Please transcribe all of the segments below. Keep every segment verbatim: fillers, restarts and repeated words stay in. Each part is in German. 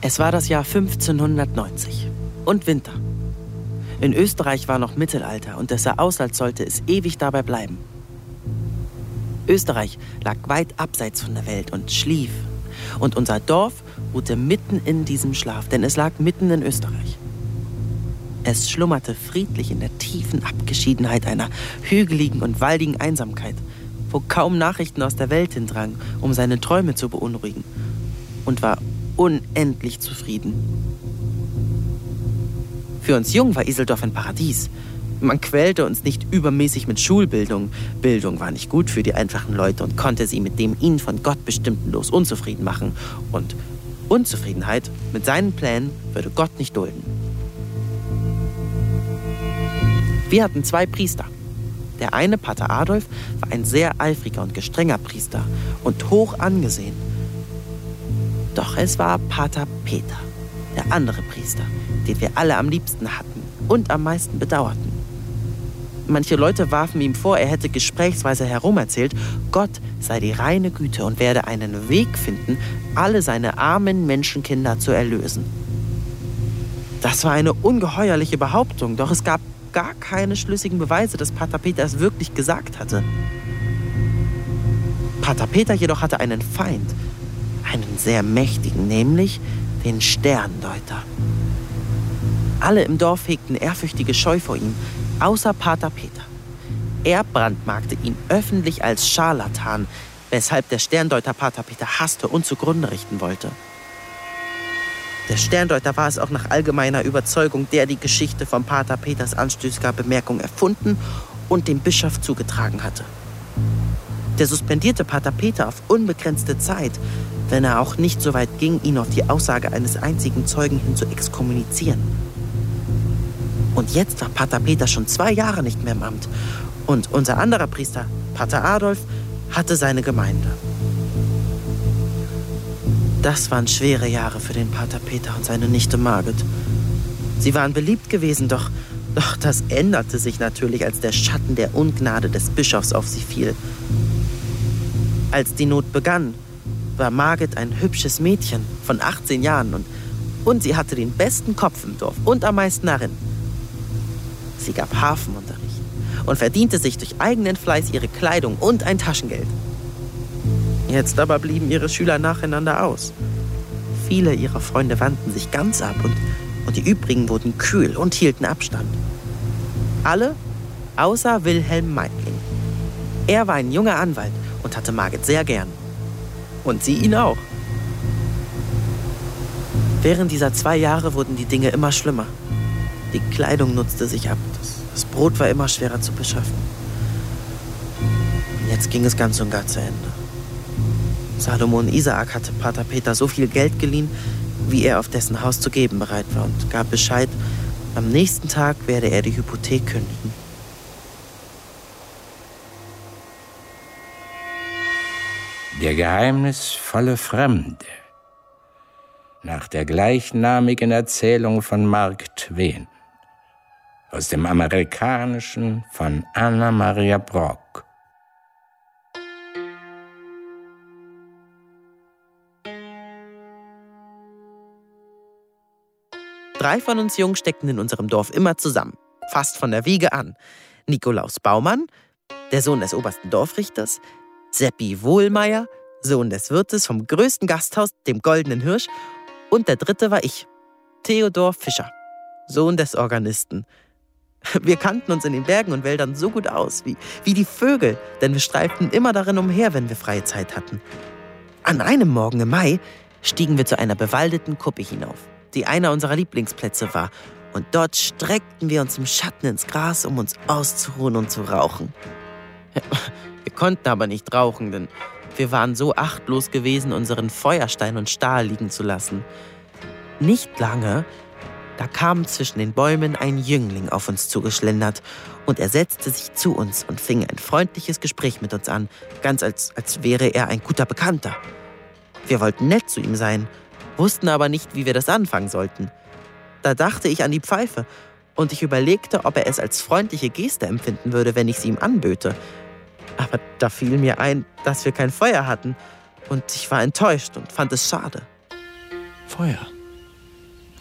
Es war das Jahr fünfzehnhundertneunzig und Winter. In Österreich war noch Mittelalter und es sah aus, als sollte es ewig dabei bleiben. Österreich lag weit abseits von der Welt und schlief. Und unser Dorf ruhte mitten in diesem Schlaf, denn es lag mitten in Österreich. Es schlummerte friedlich in der tiefen Abgeschiedenheit einer hügeligen und waldigen Einsamkeit, wo kaum Nachrichten aus der Welt hindrangen, um seine Träume zu beunruhigen, und war unendlich zufrieden. Für uns Jungen war Iseldorf ein Paradies. Man quälte uns nicht übermäßig mit Schulbildung. Bildung war nicht gut für die einfachen Leute und konnte sie mit dem ihnen von Gott bestimmten Los unzufrieden machen. Und Unzufriedenheit mit seinen Plänen würde Gott nicht dulden. Wir hatten zwei Priester. Der eine, Pater Adolf, war ein sehr eifriger und gestrenger Priester und hoch angesehen. Doch es war Pater Peter, der andere Priester, den wir alle am liebsten hatten und am meisten bedauerten. Manche Leute warfen ihm vor, er hätte gesprächsweise herumerzählt, Gott sei die reine Güte und werde einen Weg finden, alle seine armen Menschenkinder zu erlösen. Das war eine ungeheuerliche Behauptung, doch es gab gar keine schlüssigen Beweise, dass Pater Peter es wirklich gesagt hatte. Pater Peter jedoch hatte einen Feind, einen sehr mächtigen, nämlich den Sterndeuter. Alle im Dorf hegten ehrfürchtige Scheu vor ihm, außer Pater Peter. Er brandmarkte ihn öffentlich als Scharlatan, weshalb der Sterndeuter Pater Peter hasste und zugrunde richten wollte. Der Sterndeuter war es auch nach allgemeiner Überzeugung, der die Geschichte von Pater Peters anstößiger Bemerkung erfunden und dem Bischof zugetragen hatte. Der suspendierte Pater Peter auf unbegrenzte Zeit, wenn er auch nicht so weit ging, ihn auf die Aussage eines einzigen Zeugen hin zu exkommunizieren. Und jetzt war Pater Peter schon zwei Jahre nicht mehr im Amt. Und unser anderer Priester, Pater Adolf, hatte seine Gemeinde. Das waren schwere Jahre für den Pater Peter und seine Nichte Margit. Sie waren beliebt gewesen, doch, doch das änderte sich natürlich, als der Schatten der Ungnade des Bischofs auf sie fiel. Als die Not begann, war Margit ein hübsches Mädchen von achtzehn Jahren und, und sie hatte den besten Kopf im Dorf und am meisten darin. Sie gab Harfenunterricht und verdiente sich durch eigenen Fleiß ihre Kleidung und ein Taschengeld. Jetzt aber blieben ihre Schüler nacheinander aus. Viele ihrer Freunde wandten sich ganz ab und, und die übrigen wurden kühl und hielten Abstand. Alle außer Wilhelm Meidling. Er war ein junger Anwalt und hatte Margit sehr gern. Und sie ihn auch. Während dieser zwei Jahre wurden die Dinge immer schlimmer. Die Kleidung nutzte sich ab. Das, das Brot war immer schwerer zu beschaffen. Und jetzt ging es ganz und gar zu Ende. Salomon Isaak hatte Pater Peter so viel Geld geliehen, wie er auf dessen Haus zu geben bereit war, und gab Bescheid, am nächsten Tag werde er die Hypothek kündigen. Der geheimnisvolle Fremde. Nach der gleichnamigen Erzählung von Mark Twain. Aus dem Amerikanischen von Anna Maria Brock. Drei von uns Jungen steckten in unserem Dorf immer zusammen, fast von der Wiege an. Nikolaus Baumann, der Sohn des obersten Dorfrichters, Seppi Wohlmeier, Sohn des Wirtes vom größten Gasthaus, dem Goldenen Hirsch, und der dritte war ich, Theodor Fischer, Sohn des Organisten. Wir kannten uns in den Bergen und Wäldern so gut aus, wie, wie die Vögel, denn wir streiften immer darin umher, wenn wir freie Zeit hatten. An einem Morgen im Mai stiegen wir zu einer bewaldeten Kuppe hinauf, die einer unserer Lieblingsplätze war, und dort streckten wir uns im Schatten ins Gras, um uns auszuruhen und zu rauchen. Wir konnten aber nicht rauchen, denn wir waren so achtlos gewesen, unseren Feuerstein und Stahl liegen zu lassen. Nicht lange, da kam zwischen den Bäumen ein Jüngling auf uns zugeschlendert, und er setzte sich zu uns und fing ein freundliches Gespräch mit uns an, ganz als, als wäre er ein guter Bekannter. Wir wollten nett zu ihm sein, wussten aber nicht, wie wir das anfangen sollten. Da dachte ich an die Pfeife, und ich überlegte, ob er es als freundliche Geste empfinden würde, wenn ich sie ihm anböte. Aber da fiel mir ein, dass wir kein Feuer hatten, und ich war enttäuscht und fand es schade. Feuer?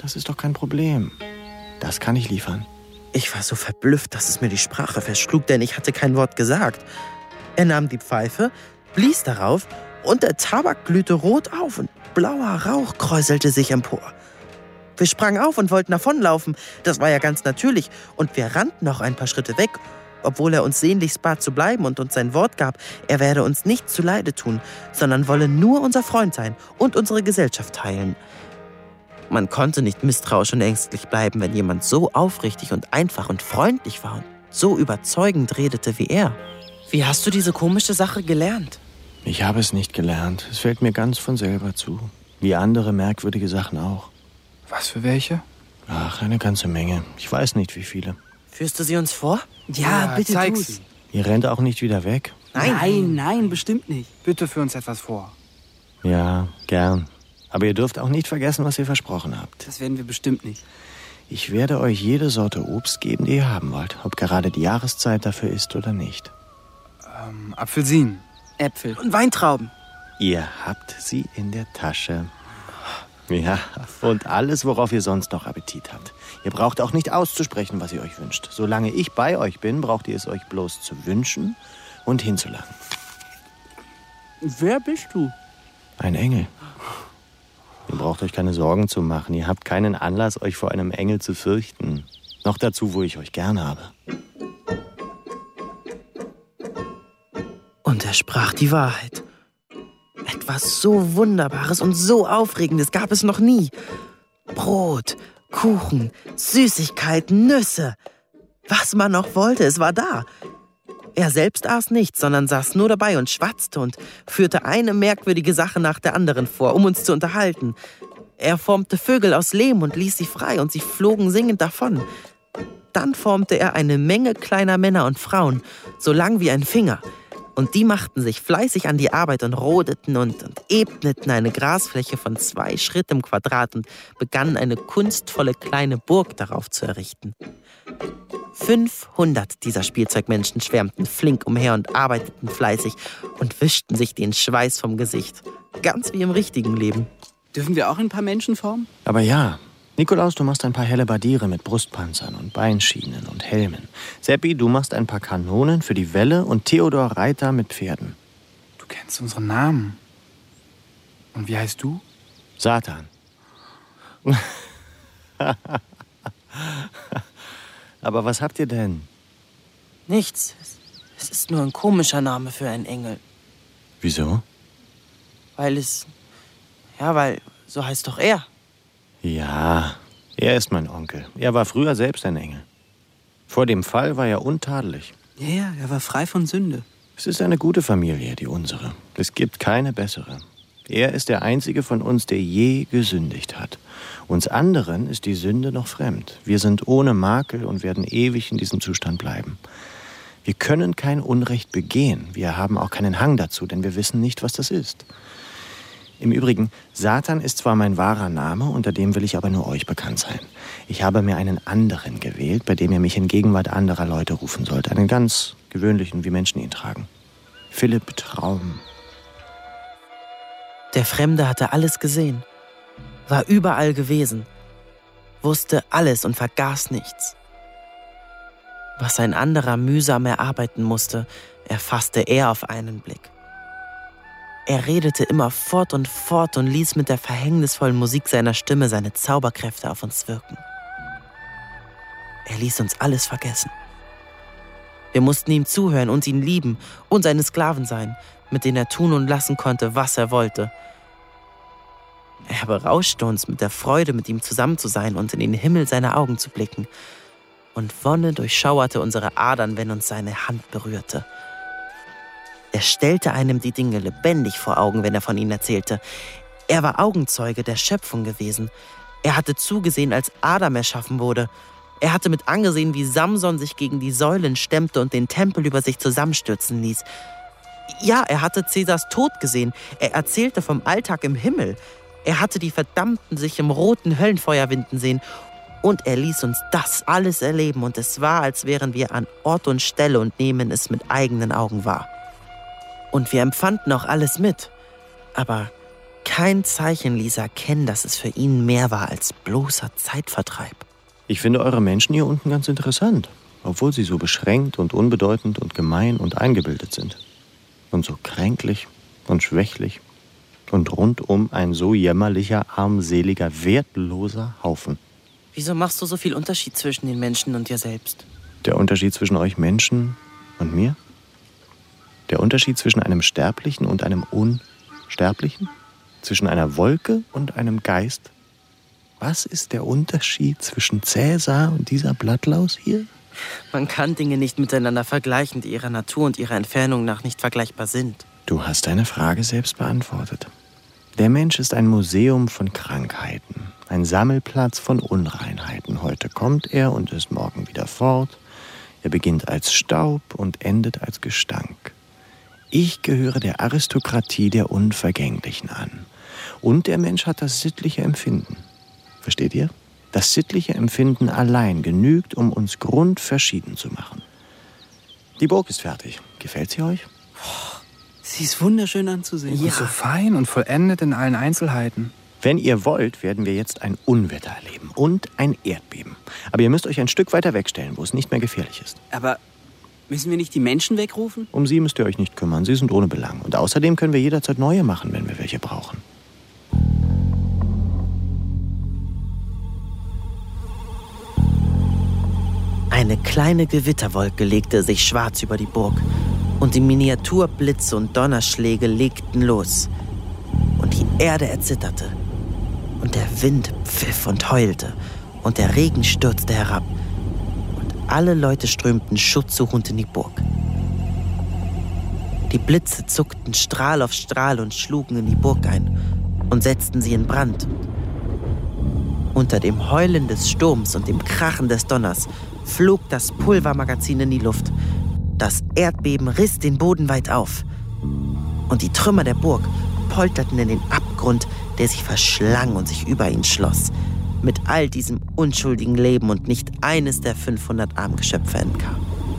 das ist doch kein Problem. Das kann ich liefern. Ich war so verblüfft, dass es mir die Sprache verschlug, denn ich hatte kein Wort gesagt. Er nahm die Pfeife, blies darauf und der Tabak glühte rot auf und blauer Rauch kräuselte sich empor. Wir sprangen auf und wollten davonlaufen. Das war ja ganz natürlich. Und wir rannten noch ein paar Schritte weg, obwohl er uns sehnlichst bat zu bleiben und uns sein Wort gab, er werde uns nicht zuleide tun, sondern wolle nur unser Freund sein und unsere Gesellschaft teilen. Man konnte nicht misstrauisch und ängstlich bleiben, wenn jemand so aufrichtig und einfach und freundlich war und so überzeugend redete wie er. Wie hast du diese komische Sache gelernt? Ich habe es nicht gelernt. Es fällt mir ganz von selber zu. Wie andere merkwürdige Sachen auch. Was für welche? Ach, eine ganze Menge. Ich weiß nicht, wie viele. Führst du sie uns vor? Ja, ja bitte zeig tu's. sie. Ihr rennt auch nicht wieder weg? Nein, nein, nein, bestimmt nicht. Bitte für uns etwas vor. Ja, gern. Aber ihr dürft auch nicht vergessen, was ihr versprochen habt. Das werden wir bestimmt nicht. Ich werde euch jede Sorte Obst geben, die ihr haben wollt. Ob gerade die Jahreszeit dafür ist oder nicht. Ähm, Apfelsinen. Äpfel. Und Weintrauben. Ihr habt sie in der Tasche. Ja, und alles, worauf ihr sonst noch Appetit habt. Ihr braucht auch nicht auszusprechen, was ihr euch wünscht. Solange ich bei euch bin, braucht ihr es euch bloß zu wünschen und hinzulagen. Wer bist du? Ein Engel. Ihr braucht euch keine Sorgen zu machen. Ihr habt keinen Anlass, euch vor einem Engel zu fürchten. Noch dazu, wo ich euch gern habe. Und er sprach die Wahrheit. Etwas so Wunderbares und so Aufregendes gab es noch nie. Brot, Kuchen, Süßigkeiten, Nüsse. Was man noch wollte, es war da. Er selbst aß nichts, sondern saß nur dabei und schwatzte und führte eine merkwürdige Sache nach der anderen vor, um uns zu unterhalten. Er formte Vögel aus Lehm und ließ sie frei und sie flogen singend davon. Dann formte er eine Menge kleiner Männer und Frauen, so lang wie ein Finger. Und die machten sich fleißig an die Arbeit und rodeten und, und ebneten eine Grasfläche von zwei Schritt im Quadrat und begannen eine kunstvolle kleine Burg darauf zu errichten. Fünfhundert dieser Spielzeugmenschen schwärmten flink umher und arbeiteten fleißig und wischten sich den Schweiß vom Gesicht. Ganz wie im richtigen Leben. Dürfen wir auch ein paar Menschen formen? Aber ja, Nikolaus, du machst ein paar Hellebardiere mit Brustpanzern und Beinschienen und Helmen. Seppi, du machst ein paar Kanonen für die Wälle und Theodor Reiter mit Pferden. Du kennst unseren Namen. Und wie heißt du? Satan. Aber was habt ihr denn? Nichts. Es ist nur ein komischer Name für einen Engel. Wieso? Weil es... Ja, weil so heißt doch er. Ja, er ist mein Onkel. Er war früher selbst ein Engel. Vor dem Fall war er untadelig. Ja, ja, er war frei von Sünde. Es ist eine gute Familie, die unsere. Es gibt keine bessere. Er ist der einzige von uns, der je gesündigt hat. Uns anderen ist die Sünde noch fremd. Wir sind ohne Makel und werden ewig in diesem Zustand bleiben. Wir können kein Unrecht begehen. Wir haben auch keinen Hang dazu, denn wir wissen nicht, was das ist. Im Übrigen, Satan ist zwar mein wahrer Name, unter dem will ich aber nur euch bekannt sein. Ich habe mir einen anderen gewählt, bei dem ihr mich in Gegenwart anderer Leute rufen sollt. Einen ganz gewöhnlichen, wie Menschen ihn tragen. Philipp Traum. Der Fremde hatte alles gesehen, war überall gewesen, wusste alles und vergaß nichts. Was ein anderer mühsam erarbeiten musste, erfasste er auf einen Blick. Er redete immer fort und fort und ließ mit der verhängnisvollen Musik seiner Stimme seine Zauberkräfte auf uns wirken. Er ließ uns alles vergessen. Wir mussten ihm zuhören und ihn lieben und seine Sklaven sein, mit denen er tun und lassen konnte, was er wollte. Er berauschte uns mit der Freude, mit ihm zusammen zu sein und in den Himmel seiner Augen zu blicken. Und Wonne durchschauerte unsere Adern, wenn uns seine Hand berührte. Er stellte einem die Dinge lebendig vor Augen, wenn er von ihnen erzählte. Er war Augenzeuge der Schöpfung gewesen. Er hatte zugesehen, als Adam erschaffen wurde. Er hatte mit angesehen, wie Samson sich gegen die Säulen stemmte und den Tempel über sich zusammenstürzen ließ. Ja, er hatte Cäsars Tod gesehen. Er erzählte vom Alltag im Himmel. Er hatte die Verdammten sich im roten Höllenfeuer winden sehen. Und er ließ uns das alles erleben. Und es war, als wären wir an Ort und Stelle und nehmen es mit eigenen Augen wahr. Und wir empfanden auch alles mit. Aber Kein Zeichen ließ erkennen, dass es für ihn mehr war als bloßer Zeitvertreib. Ich finde eure Menschen hier unten ganz interessant, obwohl sie so beschränkt und unbedeutend und gemein und eingebildet sind. Und so kränklich und schwächlich und rundum ein so jämmerlicher, armseliger, wertloser Haufen. Wieso machst du so viel Unterschied zwischen den Menschen und dir selbst? Der Unterschied zwischen euch Menschen und mir? Der Unterschied zwischen einem Sterblichen und einem Unsterblichen? Zwischen einer Wolke und einem Geist? Was ist der Unterschied zwischen Cäsar und dieser Blattlaus hier? Man kann Dinge nicht miteinander vergleichen, die ihrer Natur und ihrer Entfernung nach nicht vergleichbar sind. Du hast deine Frage selbst beantwortet. Der Mensch ist ein Museum von Krankheiten, ein Sammelplatz von Unreinheiten. Heute kommt er und ist morgen wieder fort. Er beginnt als Staub und endet als Gestank. Ich gehöre der Aristokratie der Unvergänglichen an. Und der Mensch hat das sittliche Empfinden. Versteht ihr? Das sittliche Empfinden allein genügt, um uns grundverschieden zu machen. Die Burg ist fertig. Gefällt sie euch? Sie ist wunderschön anzusehen. Ja. So fein und vollendet in allen Einzelheiten. Wenn ihr wollt, werden wir jetzt ein Unwetter erleben und ein Erdbeben. Aber ihr müsst euch ein Stück weiter wegstellen, wo es nicht mehr gefährlich ist. Aber müssen wir nicht die Menschen wegrufen? Um sie müsst ihr euch nicht kümmern. Sie sind ohne Belang. Und außerdem können wir jederzeit neue machen, wenn wir welche brauchen. Eine kleine Gewitterwolke legte sich schwarz über die Burg. Und die Miniaturblitze und Donnerschläge legten los. Und die Erde erzitterte. Und der Wind pfiff und heulte. Und der Regen stürzte herab. Und alle Leute strömten schutzsuchend in die Burg. Die Blitze zuckten Strahl auf Strahl und schlugen in die Burg ein und setzten sie in Brand. Unter dem Heulen des Sturms und dem Krachen des Donners flog das Pulvermagazin in die Luft. Das Erdbeben riss den Boden weit auf. Und die Trümmer der Burg polterten in den Abgrund, der sich verschlang und sich über ihn schloss. Mit all diesem unschuldigen Leben und nicht eines der fünfhundert armen Geschöpfe entkam.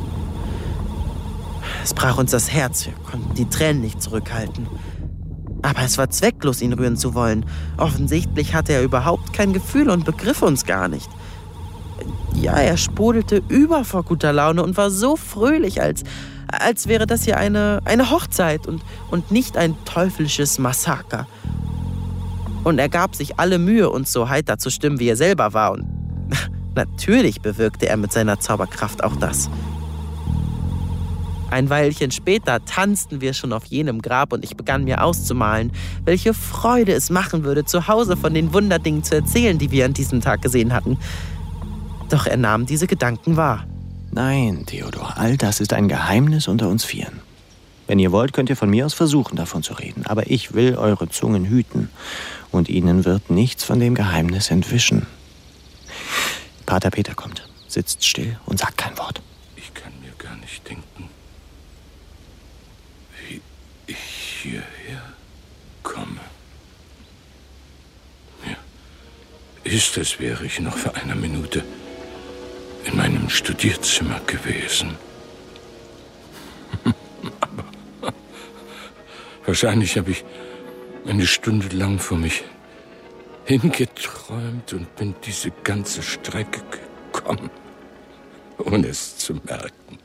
Es brach uns das Herz, wir konnten die Tränen nicht zurückhalten. Aber es war zwecklos, ihn rühren zu wollen. Offensichtlich hatte er überhaupt kein Gefühl und begriff uns gar nicht. Ja, er sprudelte über vor guter Laune und war so fröhlich, als, als wäre das hier eine, eine Hochzeit und, und nicht ein teuflisches Massaker. Und er gab sich alle Mühe, uns so heiter zu stimmen, wie er selber war. Und natürlich bewirkte er mit seiner Zauberkraft auch das. Ein Weilchen später tanzten wir schon auf jenem Grab und ich begann mir auszumalen, welche Freude es machen würde, zu Hause von den Wunderdingen zu erzählen, die wir an diesem Tag gesehen hatten. Doch er nahm diese Gedanken wahr. Nein, Theodor, all das ist ein Geheimnis unter uns Vieren. Wenn ihr wollt, könnt ihr von mir aus versuchen, davon zu reden. Aber ich will eure Zungen hüten. Und ihnen wird nichts von dem Geheimnis entwischen. Pater Peter kommt, sitzt still und sagt kein Wort. Ich kann mir gar nicht denken, wie ich hierher komme. Mir ist, als wäre ich noch vor einer Minute in meinem Studierzimmer gewesen. Aber wahrscheinlich habe ich eine Stunde lang vor mich hingeträumt und bin diese ganze Strecke gekommen, ohne es zu merken.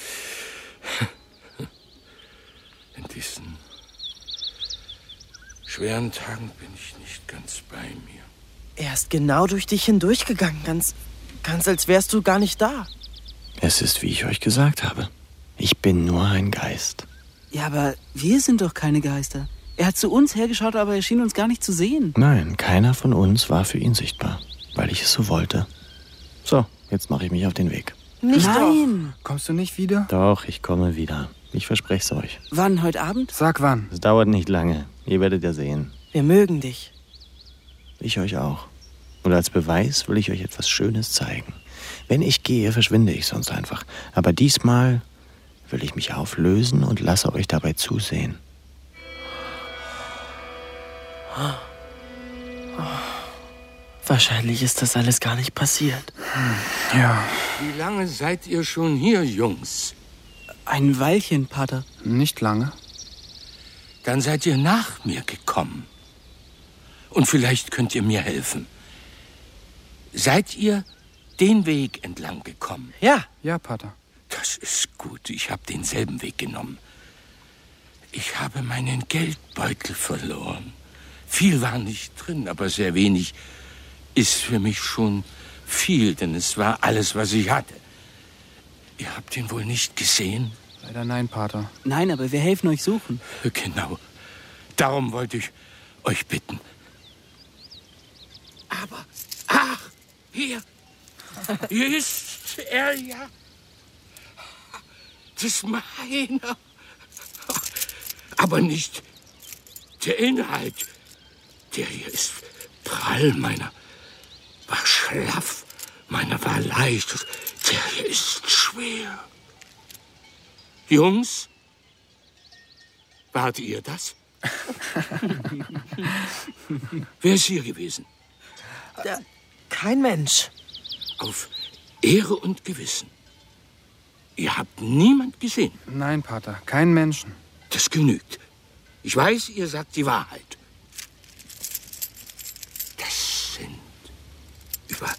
In diesen schweren Tagen bin ich nicht ganz bei mir. Er ist genau durch dich hindurchgegangen, ganz, ganz als wärst du gar nicht da. Es ist, wie ich euch gesagt habe. Ich bin nur ein Geist. Ja, aber wir sind doch keine Geister. Er hat zu uns hergeschaut, aber er schien uns gar nicht zu sehen. Nein, keiner von uns war für ihn sichtbar, weil ich es so wollte. So, jetzt mache ich mich auf den Weg. Nicht Nein! doch. Kommst du nicht wieder? Doch, ich komme wieder. Ich verspreche es euch. Wann, heute Abend? Sag wann. Es dauert nicht lange. Ihr werdet ja sehen. Wir mögen dich. Ich euch auch. Und als Beweis will ich euch etwas Schönes zeigen. Wenn ich gehe, verschwinde ich sonst einfach. Aber diesmal will ich mich auflösen und lasse euch dabei zusehen. Wahrscheinlich ist das alles gar nicht passiert. Hm, ja. Wie lange seid ihr schon hier, Jungs? Ein Weilchen, Pater. Nicht lange. Dann seid ihr nach mir gekommen. Und vielleicht könnt ihr mir helfen. Seid ihr den Weg entlang gekommen? Ja. Ja, Pater. Das ist gut. Ich habe denselben Weg genommen. Ich habe meinen Geldbeutel verloren. Viel war nicht drin, aber sehr wenig ist für mich schon viel, denn es war alles, was ich hatte. Ihr habt ihn wohl nicht gesehen? Leider nein, Pater. Nein, aber wir helfen euch suchen. Genau. Darum wollte ich euch bitten. Aber, ach, hier, hier ist er ja. Das ist meiner. Aber nicht der Inhalt. Der hier ist prall, meiner war schlaff, meiner war leicht. Der hier ist schwer. Jungs, wart ihr das? Wer ist hier gewesen? Ja, kein Mensch. Auf Ehre und Gewissen. Ihr habt niemand gesehen. Nein, Pater, keinen Menschen. Das genügt. Ich weiß, ihr sagt die Wahrheit. Das sind über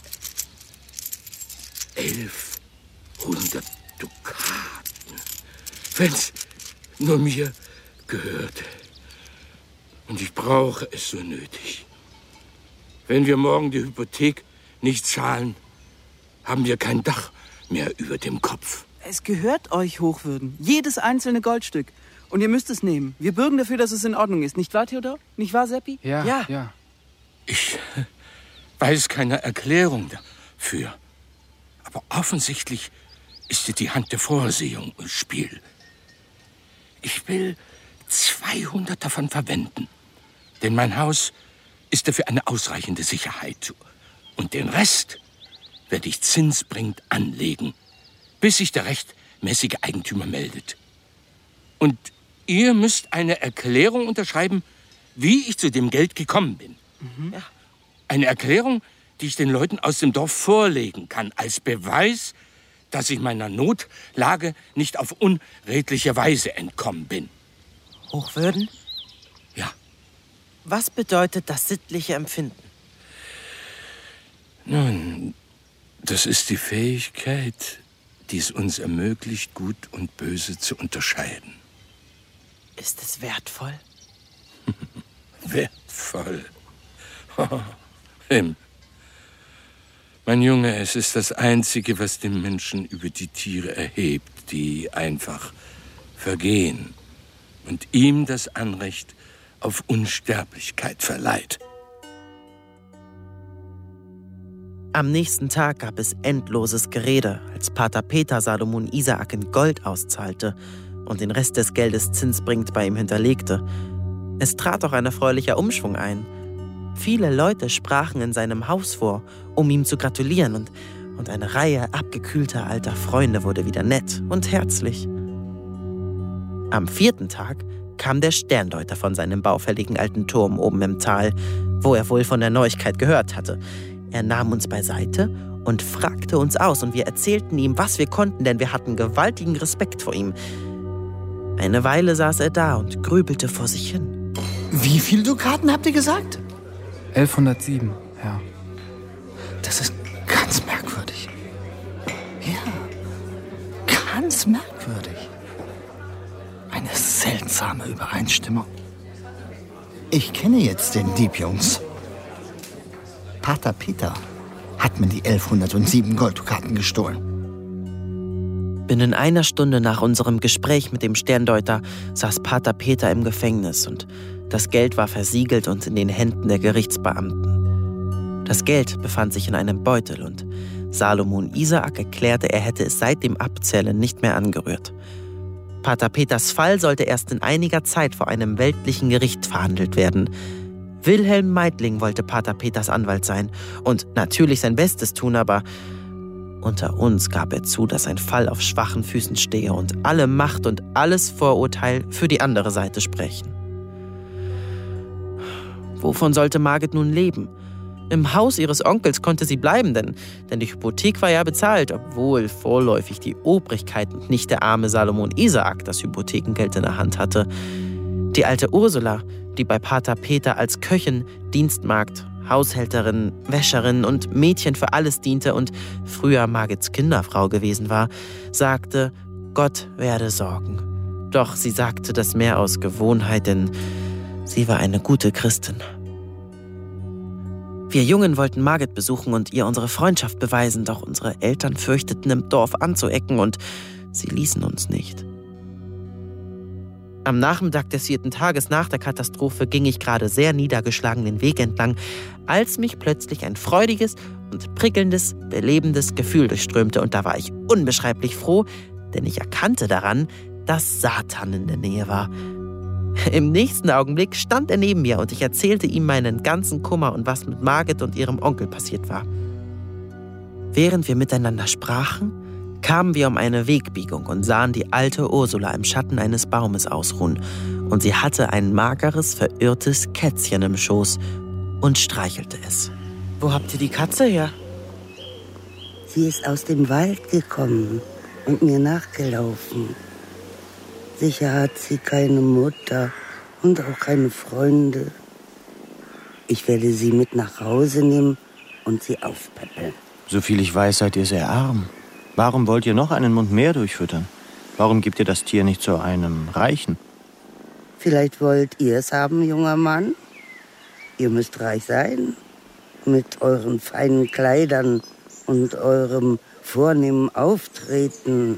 elfhundert Dukaten. Wenn's nur mir gehörte. Und ich brauche es so nötig. Wenn wir morgen die Hypothek nicht zahlen, haben wir kein Dach mehr über dem Kopf. Es gehört euch, Hochwürden. Jedes einzelne Goldstück. Und ihr müsst es nehmen. Wir bürgen dafür, dass es in Ordnung ist. Nicht wahr, Theodor? Nicht wahr, Seppi? Ja, Ja. ja. Ich weiß keine Erklärung dafür. Aber offensichtlich ist hier die Hand der Vorsehung im Spiel. Ich will zweihundert davon verwenden. Denn mein Haus ist dafür eine ausreichende Sicherheit. Und den Rest werde ich zinsbringend anlegen, bis sich der rechtmäßige Eigentümer meldet. Und ihr müsst eine Erklärung unterschreiben, wie ich zu dem Geld gekommen bin. Mhm. Ja. Eine Erklärung, die ich den Leuten aus dem Dorf vorlegen kann, als Beweis, dass ich meiner Notlage nicht auf unredliche Weise entkommen bin. Hochwürden? Ja. Was bedeutet das sittliche Empfinden? Nun, das ist die Fähigkeit, die es uns ermöglicht, Gut und Böse zu unterscheiden. Ist es wertvoll? Wertvoll. Oh, Himmel. Mein Junge, es ist das Einzige, was den Menschen über die Tiere erhebt, die einfach vergehen und ihm das Anrecht auf Unsterblichkeit verleiht. Am nächsten Tag gab es endloses Gerede, als Pater Peter Salomon Isaak in Gold auszahlte und den Rest des Geldes zinsbringend bei ihm hinterlegte. Es trat auch ein erfreulicher Umschwung ein. Viele Leute sprachen in seinem Haus vor, um ihm zu gratulieren, und, und eine Reihe abgekühlter alter Freunde wurde wieder nett und herzlich. Am vierten Tag kam der Sterndeuter von seinem baufälligen alten Turm oben im Tal, wo er wohl von der Neuigkeit gehört hatte. Er nahm uns beiseite und fragte uns aus, und wir erzählten ihm, was wir konnten, denn wir hatten gewaltigen Respekt vor ihm. Eine Weile saß er da und grübelte vor sich hin. Wie viele Dukaten habt ihr gesagt? elfhundertsieben, Herr. Das ist ganz merkwürdig. Ja, ganz merkwürdig. Eine seltsame Übereinstimmung. Ich kenne jetzt den Dieb, Jungs. Pater Peter hat mir die elfhundertsieben Golddukaten gestohlen. Binnen einer Stunde nach unserem Gespräch mit dem Sterndeuter saß Pater Peter im Gefängnis, und das Geld war versiegelt und in den Händen der Gerichtsbeamten. Das Geld befand sich in einem Beutel, und Salomon Isaak erklärte, er hätte es seit dem Abzählen nicht mehr angerührt. Pater Peters Fall sollte erst in einiger Zeit vor einem weltlichen Gericht verhandelt werden. Wilhelm Meidling wollte Pater Peters Anwalt sein und natürlich sein Bestes tun, aber unter uns gab er zu, dass sein Fall auf schwachen Füßen stehe und alle Macht und alles Vorurteil für die andere Seite sprechen. Wovon sollte Margit nun leben? Im Haus ihres Onkels konnte sie bleiben, denn, denn die Hypothek war ja bezahlt, obwohl vorläufig die Obrigkeit und nicht der arme Salomon Isaak das Hypothekengeld in der Hand hatte. Die alte Ursula, die bei Pater Peter als Köchin, Dienstmagd, Haushälterin, Wäscherin und Mädchen für alles diente und früher Margits Kinderfrau gewesen war, sagte, Gott werde sorgen. Doch sie sagte das mehr aus Gewohnheit, denn sie war eine gute Christin. Wir Jungen wollten Margit besuchen und ihr unsere Freundschaft beweisen, doch unsere Eltern fürchteten, im Dorf anzuecken und sie ließen uns nicht. Am Nachmittag des vierten Tages nach der Katastrophe ging ich gerade sehr niedergeschlagen den Weg entlang, als mich plötzlich ein freudiges und prickelndes, belebendes Gefühl durchströmte. Und da war ich unbeschreiblich froh, denn ich erkannte daran, dass Satan in der Nähe war. Im nächsten Augenblick stand er neben mir und ich erzählte ihm meinen ganzen Kummer und was mit Margit und ihrem Onkel passiert war. Während wir miteinander sprachen, kamen wir um eine Wegbiegung und sahen die alte Ursula im Schatten eines Baumes ausruhen. Und sie hatte ein mageres, verirrtes Kätzchen im Schoß und streichelte es. Wo habt ihr die Katze her? Sie ist aus dem Wald gekommen und mir nachgelaufen. Sicher hat sie keine Mutter und auch keine Freunde. Ich werde sie mit nach Hause nehmen und sie aufpäppeln. Soviel ich weiß, seid ihr sehr arm. Warum wollt ihr noch einen Mund mehr durchfüttern? Warum gebt ihr das Tier nicht zu einem Reichen? Vielleicht wollt ihr es haben, junger Mann? Ihr müsst reich sein. Mit euren feinen Kleidern und eurem vornehmen Auftreten.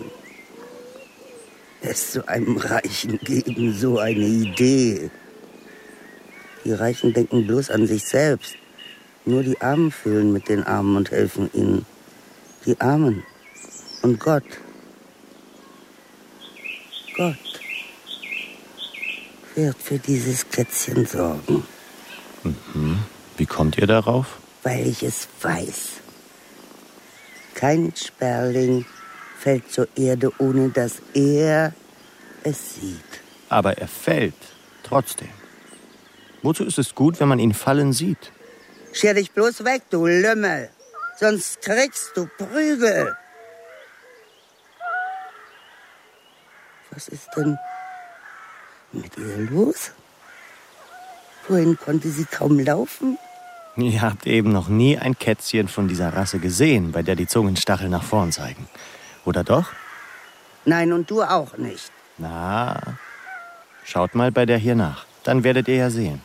Es zu einem Reichen geben, so eine Idee. Die Reichen denken bloß an sich selbst. Nur die Armen fühlen mit den Armen und helfen ihnen. Die Armen. Und Gott, Gott wird für dieses Kätzchen sorgen. Mhm. Wie kommt ihr darauf? Weil ich es weiß. Kein Sperling fällt zur Erde, ohne dass er es sieht. Aber er fällt trotzdem. Wozu ist es gut, wenn man ihn fallen sieht? Scher dich bloß weg, du Lümmel, sonst kriegst du Prügel. Was ist denn mit ihr los? Vorhin konnte sie kaum laufen. Ihr habt eben noch nie ein Kätzchen von dieser Rasse gesehen, bei der die Zungenstachel nach vorn zeigen. Oder doch? Nein, und du auch nicht. Na, schaut mal bei der hier nach. Dann werdet ihr ja sehen.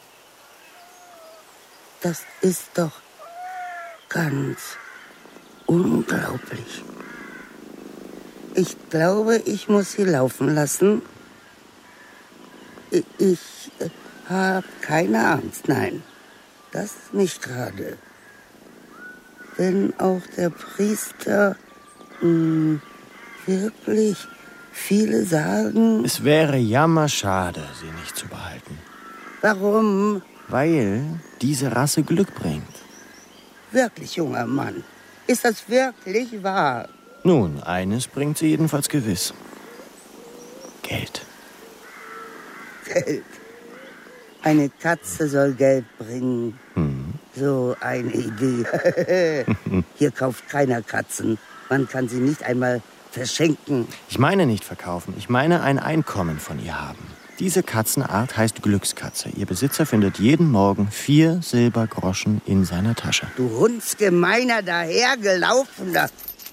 Das ist doch ganz unglaublich. Ich glaube, ich muss sie laufen lassen. Ich, ich äh, habe keine Angst, nein. Das nicht gerade. Wenn auch der Priester mh, wirklich viele sagen... Es wäre jammerschade, sie nicht zu behalten. Warum? Weil diese Rasse Glück bringt. Wirklich, junger Mann. Ist das wirklich wahr? Nun, eines bringt sie jedenfalls gewiss. Geld. Geld. Eine Katze soll Geld bringen. Hm. So eine Idee. Hier kauft keiner Katzen. Man kann sie nicht einmal verschenken. Ich meine nicht verkaufen, ich meine ein Einkommen von ihr haben. Diese Katzenart heißt Glückskatze. Ihr Besitzer findet jeden Morgen vier Silbergroschen in seiner Tasche. Du hundsgemeiner, dahergelaufener.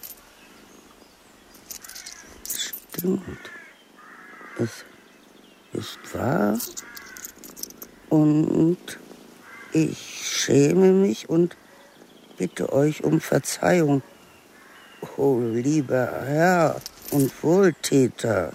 Stimmt. Es ist wahr. Und ich schäme mich und bitte euch um Verzeihung. Oh, lieber Herr und Wohltäter.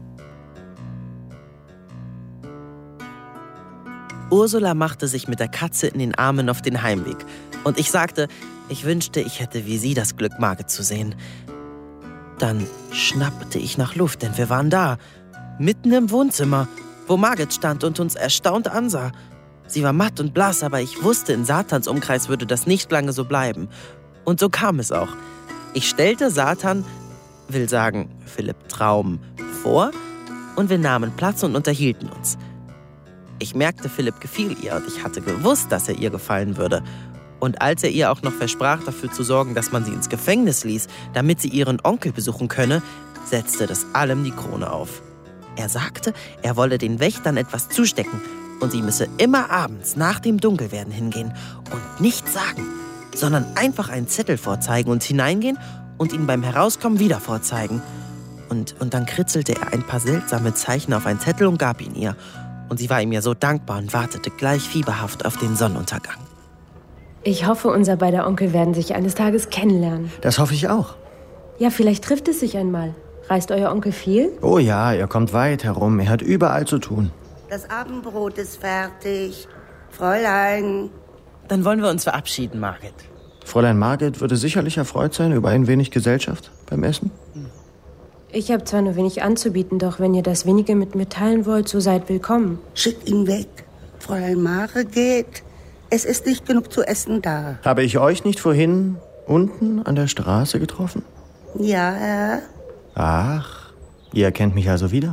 Ursula machte sich mit der Katze in den Armen auf den Heimweg. Und ich sagte, ich wünschte, ich hätte wie sie das Glück, Margit zu sehen. Dann schnappte ich nach Luft, denn wir waren da, mitten im Wohnzimmer, wo Margit stand und uns erstaunt ansah. Sie war matt und blass, aber ich wusste, in Satans Umkreis würde das nicht lange so bleiben. Und so kam es auch. Ich stellte Satan, will sagen Philipp Traum, vor und wir nahmen Platz und unterhielten uns. Ich merkte, Philipp gefiel ihr und ich hatte gewusst, dass er ihr gefallen würde. Und als er ihr auch noch versprach, dafür zu sorgen, dass man sie ins Gefängnis ließ, damit sie ihren Onkel besuchen könne, setzte das allem die Krone auf. Er sagte, er wolle den Wächtern etwas zustecken und sie müsse immer abends nach dem Dunkelwerden hingehen und nichts sagen, sondern einfach einen Zettel vorzeigen und hineingehen und ihn beim Herauskommen wieder vorzeigen. Und, und dann kritzelte er ein paar seltsame Zeichen auf einen Zettel und gab ihn ihr. Und sie war ihm ja so dankbar und wartete gleich fieberhaft auf den Sonnenuntergang. Ich hoffe, unser beider Onkel werden sich eines Tages kennenlernen. Das hoffe ich auch. Ja, vielleicht trifft es sich einmal. Reist euer Onkel viel? Oh ja, er kommt weit herum. Er hat überall zu tun. Das Abendbrot ist fertig. Fräulein. Dann wollen wir uns verabschieden, Margit. Fräulein Margit würde sicherlich erfreut sein über ein wenig Gesellschaft beim Essen. Ich habe zwar nur wenig anzubieten, doch wenn ihr das Wenige mit mir teilen wollt, so seid willkommen. Schickt ihn weg. Fräulein Mare geht. Es ist nicht genug zu essen da. Habe ich euch nicht vorhin unten an der Straße getroffen? Ja, Herr. Ach, ihr erkennt mich also wieder?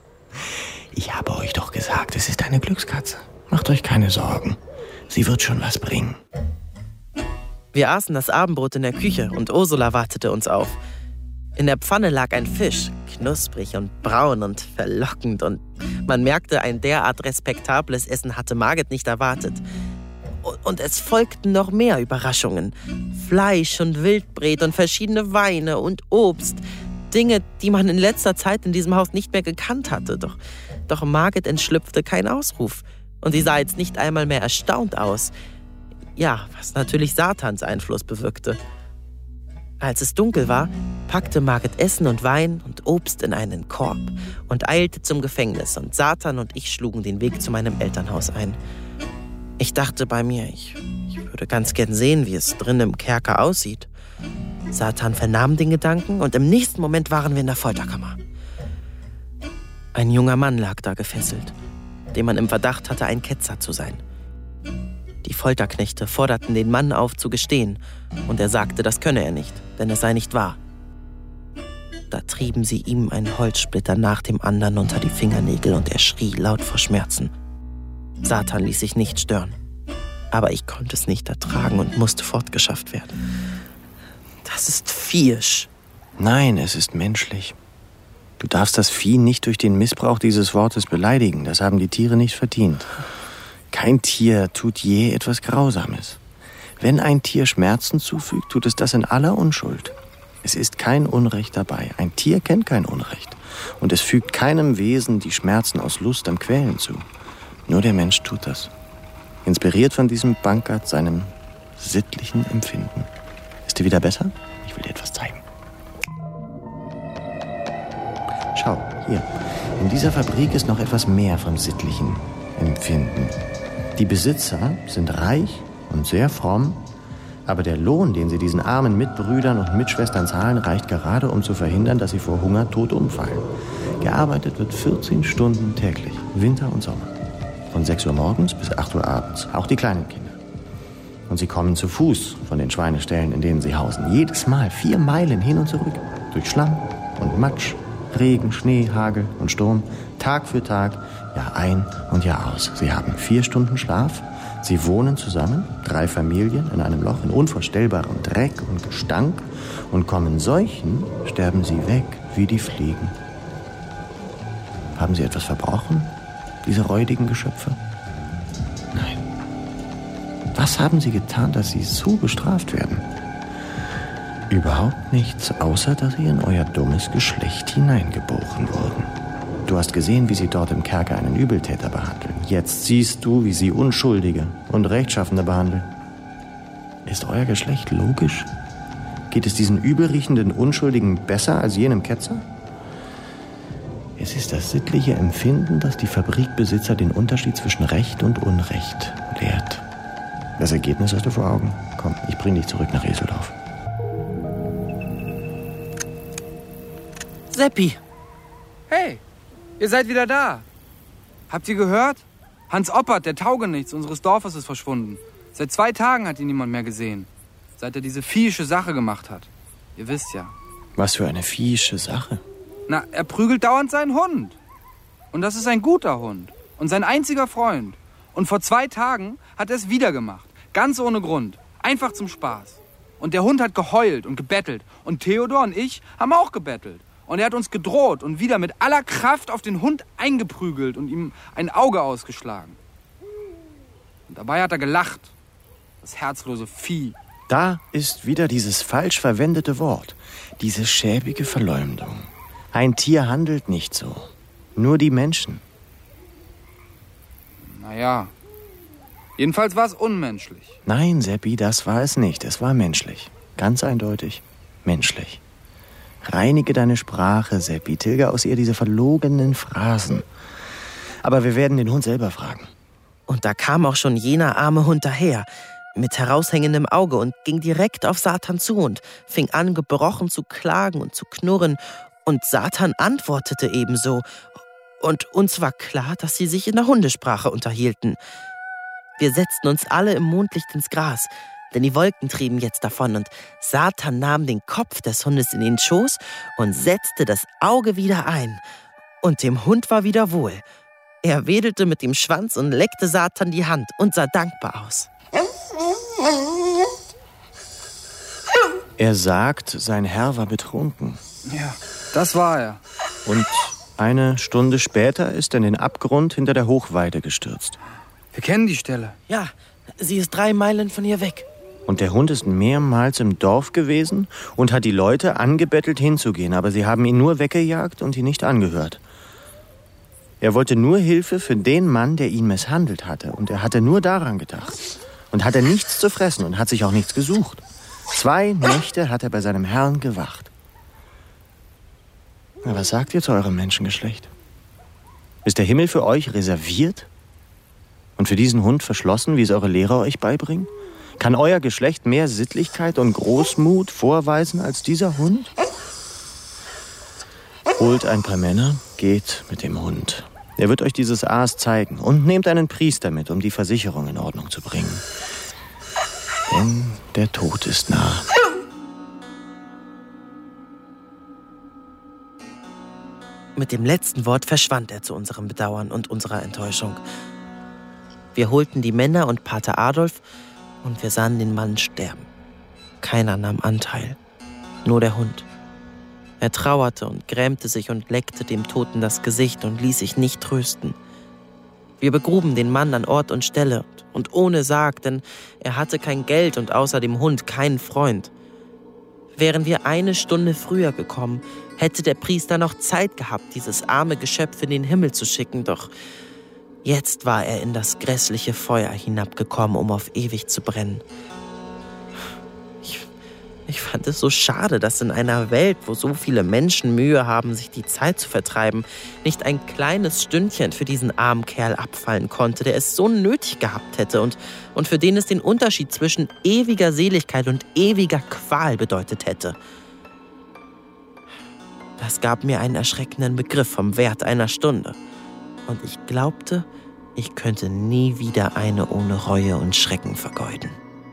Ich habe euch doch gesagt, es ist eine Glückskatze. Macht euch keine Sorgen. Sie wird schon was bringen. Wir aßen das Abendbrot in der Küche und Ursula wartete uns auf. In der Pfanne lag ein Fisch, knusprig und braun und verlockend. Und man merkte, ein derart respektables Essen hatte Margit nicht erwartet. Und es folgten noch mehr Überraschungen. Fleisch und Wildbret und verschiedene Weine und Obst. Dinge, die man in letzter Zeit in diesem Haus nicht mehr gekannt hatte. Doch, doch Margit entschlüpfte kein Ausruf. Und sie sah jetzt nicht einmal mehr erstaunt aus. Ja, was natürlich Satans Einfluss bewirkte. Als es dunkel war, packte Margit Essen und Wein und Obst in einen Korb und eilte zum Gefängnis. Und Satan und ich schlugen den Weg zu meinem Elternhaus ein. Ich dachte bei mir, ich, ich würde ganz gern sehen, wie es drin im Kerker aussieht. Satan vernahm den Gedanken und im nächsten Moment waren wir in der Folterkammer. Ein junger Mann lag da gefesselt, den man im Verdacht hatte, ein Ketzer zu sein. Die Folterknechte forderten den Mann auf, zu gestehen, und er sagte, das könne er nicht, denn es sei nicht wahr. Da trieben sie ihm einen Holzsplitter nach dem anderen unter die Fingernägel und er schrie laut vor Schmerzen. Satan ließ sich nicht stören, aber ich konnte es nicht ertragen und musste fortgeschafft werden. Das ist viehisch. Nein, es ist menschlich. Du darfst das Vieh nicht durch den Missbrauch dieses Wortes beleidigen. Das haben die Tiere nicht verdient. Kein Tier tut je etwas Grausames. Wenn ein Tier Schmerzen zufügt, tut es das in aller Unschuld. Es ist kein Unrecht dabei. Ein Tier kennt kein Unrecht. Und es fügt keinem Wesen die Schmerzen aus Lust am Quälen zu. Nur der Mensch tut das. Inspiriert von diesem Bankert, seinem sittlichen Empfinden. Ist dir wieder besser? Ich will dir etwas zeigen. Schau, hier. In dieser Fabrik ist noch etwas mehr vom sittlichen Empfinden. Die Besitzer sind reich und sehr fromm, aber der Lohn, den sie diesen armen Mitbrüdern und Mitschwestern zahlen, reicht gerade, um zu verhindern, dass sie vor Hunger tot umfallen. Gearbeitet wird vierzehn Stunden täglich, Winter und Sommer. Von sechs Uhr morgens bis acht Uhr abends, auch die kleinen Kinder. Und sie kommen zu Fuß von den Schweineställen, in denen sie hausen. Jedes Mal vier Meilen hin und zurück. Durch Schlamm und Matsch, Regen, Schnee, Hagel und Sturm. Tag für Tag, Jahr ein und Jahr aus. Sie haben vier Stunden Schlaf. Sie wohnen zusammen, drei Familien in einem Loch in unvorstellbarem Dreck und Gestank. Und kommen Seuchen, sterben sie weg wie die Fliegen. Haben sie etwas verbrochen, diese räudigen Geschöpfe? Nein. Was haben sie getan, dass sie so bestraft werden? Überhaupt nichts, außer dass sie in euer dummes Geschlecht hineingeboren wurden. Du hast gesehen, wie sie dort im Kerker einen Übeltäter behandeln. Jetzt siehst du, wie sie Unschuldige und Rechtschaffene behandeln. Ist euer Geschlecht logisch? Geht es diesen übelriechenden Unschuldigen besser als jenem Ketzer? Es ist das sittliche Empfinden, das die Fabrikbesitzer den Unterschied zwischen Recht und Unrecht lehrt. Das Ergebnis hast du vor Augen. Komm, ich bring dich zurück nach Eseldorf. Seppi! Hey, ihr seid wieder da. Habt ihr gehört? Hans Oppert, der Taugenichts unseres Dorfes, ist verschwunden. Seit zwei Tagen hat ihn niemand mehr gesehen. Seit er diese viehische Sache gemacht hat. Ihr wisst ja. Was für eine viehische Sache. Na, er prügelt dauernd seinen Hund. Und das ist ein guter Hund. Und sein einziger Freund. Und vor zwei Tagen hat er es wieder gemacht. Ganz ohne Grund. Einfach zum Spaß. Und der Hund hat geheult und gebettelt. Und Theodor und ich haben auch gebettelt. Und er hat uns gedroht und wieder mit aller Kraft auf den Hund eingeprügelt und ihm ein Auge ausgeschlagen. Und dabei hat er gelacht, das herzlose Vieh. Da ist wieder dieses falsch verwendete Wort, diese schäbige Verleumdung. Ein Tier handelt nicht so, nur die Menschen. Naja, jedenfalls war es unmenschlich. Nein, Seppi, das war es nicht. Es war menschlich. Ganz eindeutig menschlich. Reinige deine Sprache, Seppi. Tilge aus ihr diese verlogenen Phrasen. Aber wir werden den Hund selber fragen. Und da kam auch schon jener arme Hund daher, mit heraushängendem Auge und ging direkt auf Satan zu und fing an, gebrochen zu klagen und zu knurren. Und Satan antwortete ebenso. Und uns war klar, dass sie sich in der Hundesprache unterhielten. Wir setzten uns alle im Mondlicht ins Gras, denn die Wolken trieben jetzt davon und Satan nahm den Kopf des Hundes in den Schoß und setzte das Auge wieder ein. Und dem Hund war wieder wohl. Er wedelte mit dem Schwanz und leckte Satan die Hand und sah dankbar aus. Er sagt, sein Herr war betrunken. Ja, das war er. Und eine Stunde später ist er in den Abgrund hinter der Hochweide gestürzt. Wir kennen die Stelle. Ja, sie ist drei Meilen von hier weg. Und der Hund ist mehrmals im Dorf gewesen und hat die Leute angebettelt hinzugehen, aber sie haben ihn nur weggejagt und ihn nicht angehört. Er wollte nur Hilfe für den Mann, der ihn misshandelt hatte, und er hatte nur daran gedacht. Und hatte nichts zu fressen und hat sich auch nichts gesucht. Zwei Nächte hat er bei seinem Herrn gewacht. Na, was sagt ihr zu eurem Menschengeschlecht? Ist der Himmel für euch reserviert? Und für diesen Hund verschlossen, wie es eure Lehrer euch beibringen? Kann euer Geschlecht mehr Sittlichkeit und Großmut vorweisen als dieser Hund? Holt ein paar Männer, geht mit dem Hund. Er wird euch dieses Aas zeigen und nehmt einen Priester mit, um die Versicherung in Ordnung zu bringen. Denn der Tod ist nah. Mit dem letzten Wort verschwand er zu unserem Bedauern und unserer Enttäuschung. Wir holten die Männer und Pater Adolf und wir sahen den Mann sterben. Keiner nahm Anteil, nur der Hund. Er trauerte und grämte sich und leckte dem Toten das Gesicht und ließ sich nicht trösten. Wir begruben den Mann an Ort und Stelle und ohne Sarg, denn er hatte kein Geld und außer dem Hund keinen Freund. Wären wir eine Stunde früher gekommen, hätte der Priester noch Zeit gehabt, dieses arme Geschöpf in den Himmel zu schicken, doch jetzt war er in das grässliche Feuer hinabgekommen, um auf ewig zu brennen. Ich, ich fand es so schade, dass in einer Welt, wo so viele Menschen Mühe haben, sich die Zeit zu vertreiben, nicht ein kleines Stündchen für diesen armen Kerl abfallen konnte, der es so nötig gehabt hätte und, und für den es den Unterschied zwischen ewiger Seligkeit und ewiger Qual bedeutet hätte. Das gab mir einen erschreckenden Begriff vom Wert einer Stunde. Und ich glaubte, ich könnte nie wieder eine ohne Reue und Schrecken vergeuden.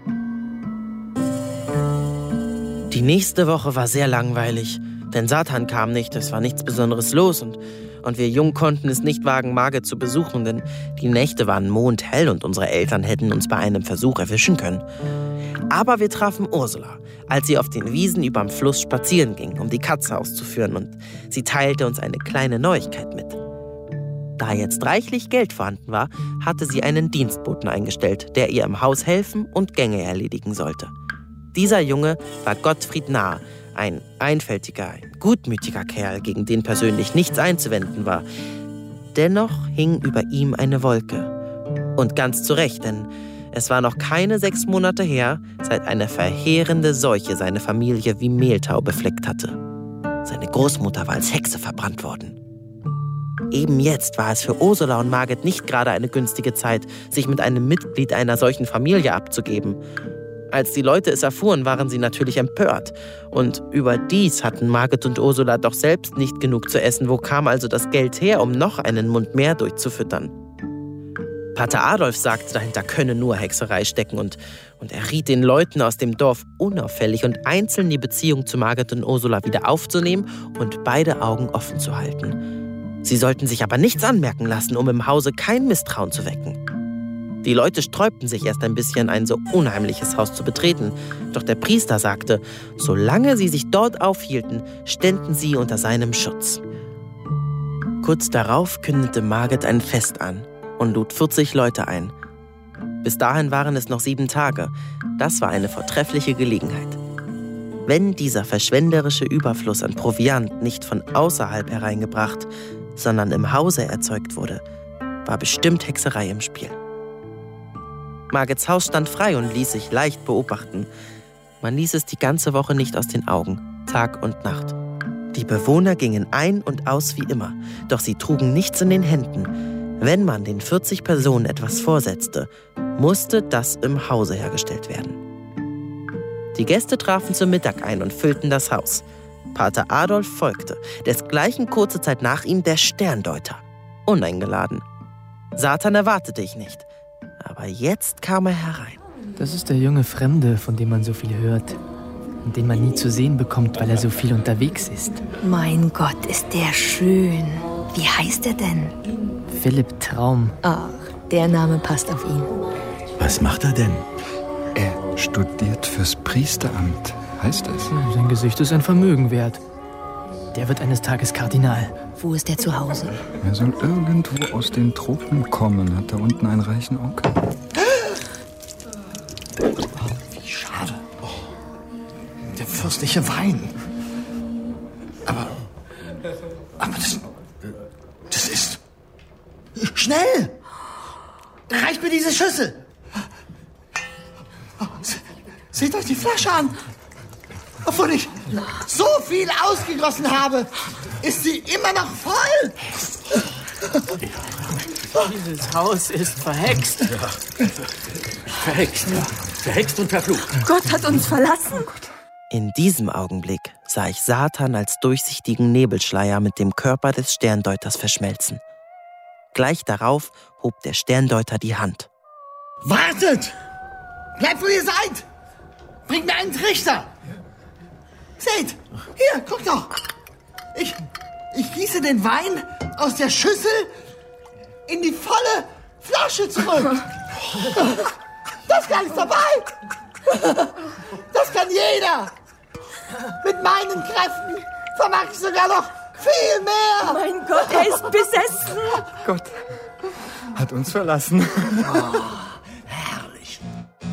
Die nächste Woche war sehr langweilig, denn Satan kam nicht, es war nichts Besonderes los und, und wir Jungen konnten es nicht wagen, Margit zu besuchen, denn die Nächte waren mondhell und unsere Eltern hätten uns bei einem Versuch erwischen können. Aber wir trafen Ursula, als sie auf den Wiesen überm Fluss spazieren ging, um die Katze auszuführen, und sie teilte uns eine kleine Neuigkeit mit. Da jetzt reichlich Geld vorhanden war, hatte sie einen Dienstboten eingestellt, der ihr im Haus helfen und Gänge erledigen sollte. Dieser Junge war Gottfried Nahe, ein einfältiger, ein gutmütiger Kerl, gegen den persönlich nichts einzuwenden war. Dennoch hing über ihm eine Wolke. Und ganz zu Recht, denn es war noch keine sechs Monate her, seit eine verheerende Seuche seine Familie wie Mehltau befleckt hatte. Seine Großmutter war als Hexe verbrannt worden. Eben jetzt war es für Ursula und Margit nicht gerade eine günstige Zeit, sich mit einem Mitglied einer solchen Familie abzugeben. Als die Leute es erfuhren, waren sie natürlich empört. Und überdies hatten Margit und Ursula doch selbst nicht genug zu essen. Wo kam also das Geld her, um noch einen Mund mehr durchzufüttern? Pater Adolf sagte, dahinter könne nur Hexerei stecken und, und er riet den Leuten aus dem Dorf, unauffällig und einzeln die Beziehung zu Margit und Ursula wieder aufzunehmen und beide Augen offen zu halten. Sie sollten sich aber nichts anmerken lassen, um im Hause kein Misstrauen zu wecken. Die Leute sträubten sich erst ein bisschen, ein so unheimliches Haus zu betreten. Doch der Priester sagte, solange sie sich dort aufhielten, ständen sie unter seinem Schutz. Kurz darauf kündete Margit ein Fest an und lud vierzig Leute ein. Bis dahin waren es noch sieben Tage. Das war eine vortreffliche Gelegenheit. Wenn dieser verschwenderische Überfluss an Proviant nicht von außerhalb hereingebracht, sondern im Hause erzeugt wurde, war bestimmt Hexerei im Spiel. Margits Haus stand frei und ließ sich leicht beobachten. Man ließ es die ganze Woche nicht aus den Augen, Tag und Nacht. Die Bewohner gingen ein und aus wie immer, doch sie trugen nichts in den Händen. Wenn man den vierzig Personen etwas vorsetzte, musste das im Hause hergestellt werden. Die Gäste trafen zum Mittag ein und füllten das Haus. Pater Adolf folgte, desgleichen kurze Zeit nach ihm der Sterndeuter, uneingeladen. Satan erwartete ich nicht, aber jetzt kam er herein. Das ist der junge Fremde, von dem man so viel hört und den man nie zu sehen bekommt, weil er so viel unterwegs ist. Mein Gott, ist der schön. Wie heißt er denn? Philipp Traum. Ach, der Name passt auf ihn. Was macht er denn? Er studiert fürs Priesteramt, heißt es. Sein Gesicht ist ein Vermögen wert. Der wird eines Tages Kardinal. Wo ist er zu Hause? Er soll irgendwo aus den Tropen kommen. Hat da unten einen reichen Onkel. Oh, wie schade. Oh, der fürstliche Wein. Aber, aber das, das ist... Schnell! Reicht mir diese Schüssel! Seht euch die Flasche an! Obwohl ich so viel ausgegossen habe, ist sie immer noch voll! Dieses Haus ist verhext. Ja. Verhext, ja. Verhext und verflucht. Gott hat uns verlassen. In diesem Augenblick sah ich Satan als durchsichtigen Nebelschleier mit dem Körper des Sterndeuters verschmelzen. Gleich darauf hob der Sterndeuter die Hand. Wartet! Bleibt, wo ihr seid! Bringt mir einen Trichter! Seht! Hier, guckt doch! Ich, ich gieße den Wein aus der Schüssel in die volle Flasche zurück! Das kann ich dabei! Das kann jeder! Mit meinen Kräften vermag ich sogar noch viel mehr! Mein Gott, er ist besessen! Gott hat uns verlassen. Oh, herrlich.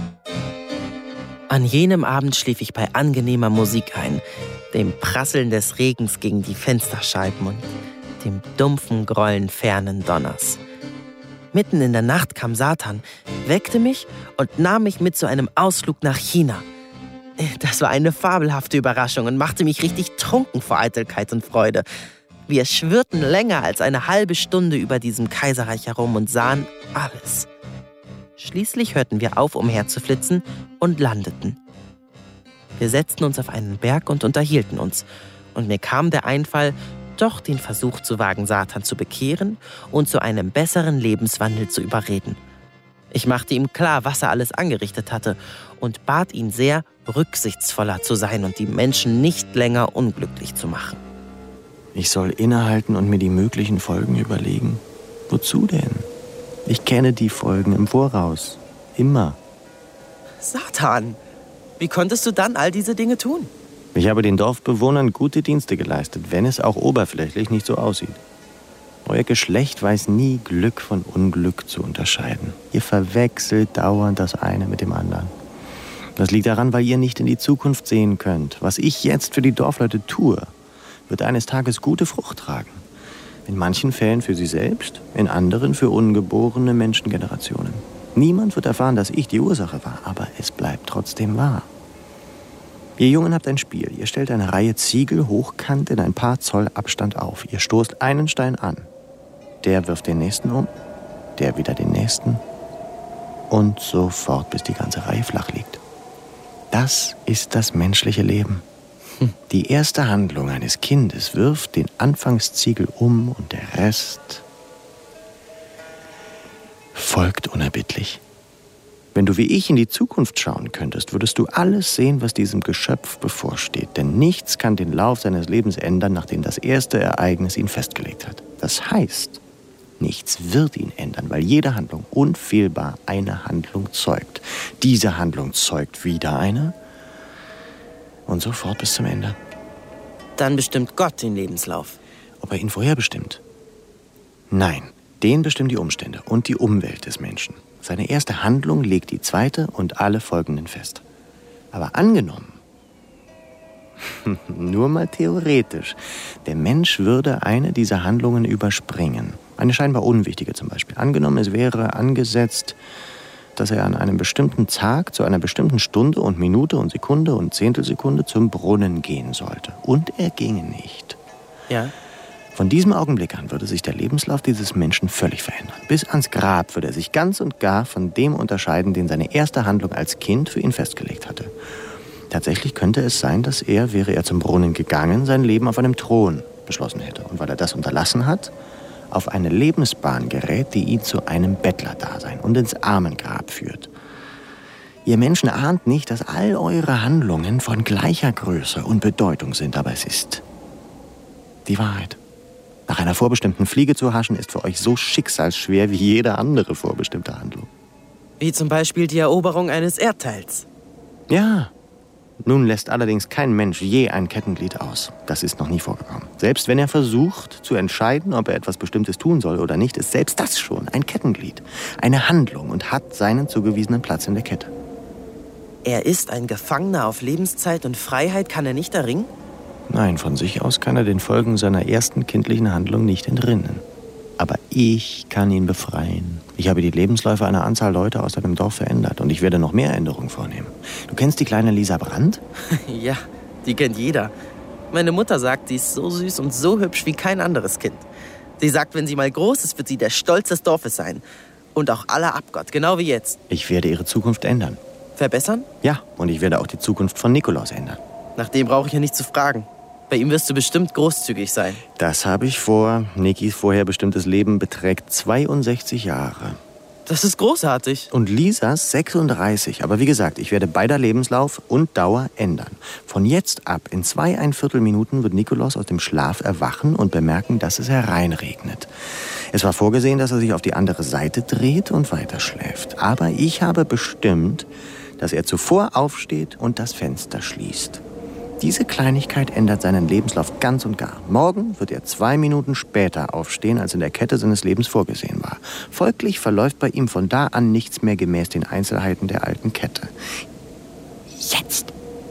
An jenem Abend schlief ich bei angenehmer Musik ein, dem Prasseln des Regens gegen die Fensterscheiben und dem dumpfen Grollen fernen Donners. Mitten in der Nacht kam Satan, weckte mich und nahm mich mit zu einem Ausflug nach China. Das war eine fabelhafte Überraschung und machte mich richtig trunken vor Eitelkeit und Freude. Wir schwirrten länger als eine halbe Stunde über diesem Kaiserreich herum und sahen alles. Schließlich hörten wir auf, umherzuflitzen und landeten. Wir setzten uns auf einen Berg und unterhielten uns. Und mir kam der Einfall, doch den Versuch zu wagen, Satan zu bekehren und zu einem besseren Lebenswandel zu überreden. Ich machte ihm klar, was er alles angerichtet hatte und bat ihn sehr, rücksichtsvoller zu sein und die Menschen nicht länger unglücklich zu machen. Ich soll innehalten und mir die möglichen Folgen überlegen. Wozu denn? Ich kenne die Folgen im Voraus. Immer. Satan, wie konntest du dann all diese Dinge tun? Ich habe den Dorfbewohnern gute Dienste geleistet, wenn es auch oberflächlich nicht so aussieht. Euer Geschlecht weiß nie, Glück von Unglück zu unterscheiden. Ihr verwechselt dauernd das eine mit dem anderen. Das liegt daran, weil ihr nicht in die Zukunft sehen könnt. Was ich jetzt für die Dorfleute tue, wird eines Tages gute Frucht tragen. In manchen Fällen für sie selbst, in anderen für ungeborene Menschengenerationen. Niemand wird erfahren, dass ich die Ursache war, aber es bleibt trotzdem wahr. Ihr Jungen habt ein Spiel. Ihr stellt eine Reihe Ziegel hochkant in ein paar Zoll Abstand auf. Ihr stoßt einen Stein an. Der wirft den nächsten um, der wieder den nächsten und so fort, bis die ganze Reihe flach liegt. Das ist das menschliche Leben. Die erste Handlung eines Kindes wirft den Anfangsziegel um und der Rest folgt unerbittlich. Wenn du wie ich in die Zukunft schauen könntest, würdest du alles sehen, was diesem Geschöpf bevorsteht. Denn nichts kann den Lauf seines Lebens ändern, nachdem das erste Ereignis ihn festgelegt hat. Das heißt, Nichts wird ihn ändern, weil jede Handlung unfehlbar eine Handlung zeugt. Diese Handlung zeugt wieder eine und so fort bis zum Ende. Dann bestimmt Gott den Lebenslauf. Ob er ihn vorherbestimmt? Nein, den bestimmen die Umstände und die Umwelt des Menschen. Seine erste Handlung legt die zweite und alle folgenden fest. Aber angenommen, nur mal theoretisch, der Mensch würde eine dieser Handlungen überspringen. Eine scheinbar unwichtige zum Beispiel. Angenommen, es wäre angesetzt, dass er an einem bestimmten Tag zu einer bestimmten Stunde und Minute und Sekunde und Zehntelsekunde zum Brunnen gehen sollte. Und er ginge nicht. Ja. Von diesem Augenblick an würde sich der Lebenslauf dieses Menschen völlig verändern. Bis ans Grab würde er sich ganz und gar von dem unterscheiden, den seine erste Handlung als Kind für ihn festgelegt hatte. Tatsächlich könnte es sein, dass er, wäre er zum Brunnen gegangen, sein Leben auf einem Thron beschlossen hätte. Und weil er das unterlassen hat, auf eine Lebensbahn gerät, die ihn zu einem Bettlerdasein und ins Armengrab führt. Ihr Menschen ahnt nicht, dass all eure Handlungen von gleicher Größe und Bedeutung sind, aber es ist die Wahrheit. Nach einer vorbestimmten Fliege zu haschen, ist für euch so schicksalsschwer wie jede andere vorbestimmte Handlung. Wie zum Beispiel die Eroberung eines Erdteils. Ja. Nun lässt allerdings kein Mensch je ein Kettenglied aus. Das ist noch nie vorgekommen. Selbst wenn er versucht, zu entscheiden, ob er etwas Bestimmtes tun soll oder nicht, ist selbst das schon ein Kettenglied. Eine Handlung und hat seinen zugewiesenen Platz in der Kette. Er ist ein Gefangener auf Lebenszeit und Freiheit kann er nicht erringen? Nein, von sich aus kann er den Folgen seiner ersten kindlichen Handlung nicht entrinnen. Aber ich kann ihn befreien. Ich habe die Lebensläufe einer Anzahl Leute aus deinem Dorf verändert und ich werde noch mehr Änderungen vornehmen. Du kennst die kleine Lisa Brandt? Ja, die kennt jeder. Meine Mutter sagt, sie ist so süß und so hübsch wie kein anderes Kind. Sie sagt, wenn sie mal groß ist, wird sie der Stolz des Dorfes sein. Und auch aller Abgott, genau wie jetzt. Ich werde ihre Zukunft ändern. Verbessern? Ja, und ich werde auch die Zukunft von Nikolaus ändern. Nach dem brauche ich ja nicht zu fragen. Bei ihm wirst du bestimmt großzügig sein. Das habe ich vor. Nikis vorher bestimmtes Leben beträgt zweiundsechzig Jahre. Das ist großartig. Und Lisas sechsunddreißig. Aber wie gesagt, ich werde beider Lebenslauf und Dauer ändern. Von jetzt ab, in zweieinviertel Minuten, wird Nikolaus aus dem Schlaf erwachen und bemerken, dass es hereinregnet. Es war vorgesehen, dass er sich auf die andere Seite dreht und weiterschläft. Aber ich habe bestimmt, dass er zuvor aufsteht und das Fenster schließt. Diese Kleinigkeit ändert seinen Lebenslauf ganz und gar. Morgen wird er zwei Minuten später aufstehen, als in der Kette seines Lebens vorgesehen war. Folglich verläuft bei ihm von da an nichts mehr gemäß den Einzelheiten der alten Kette. Jetzt!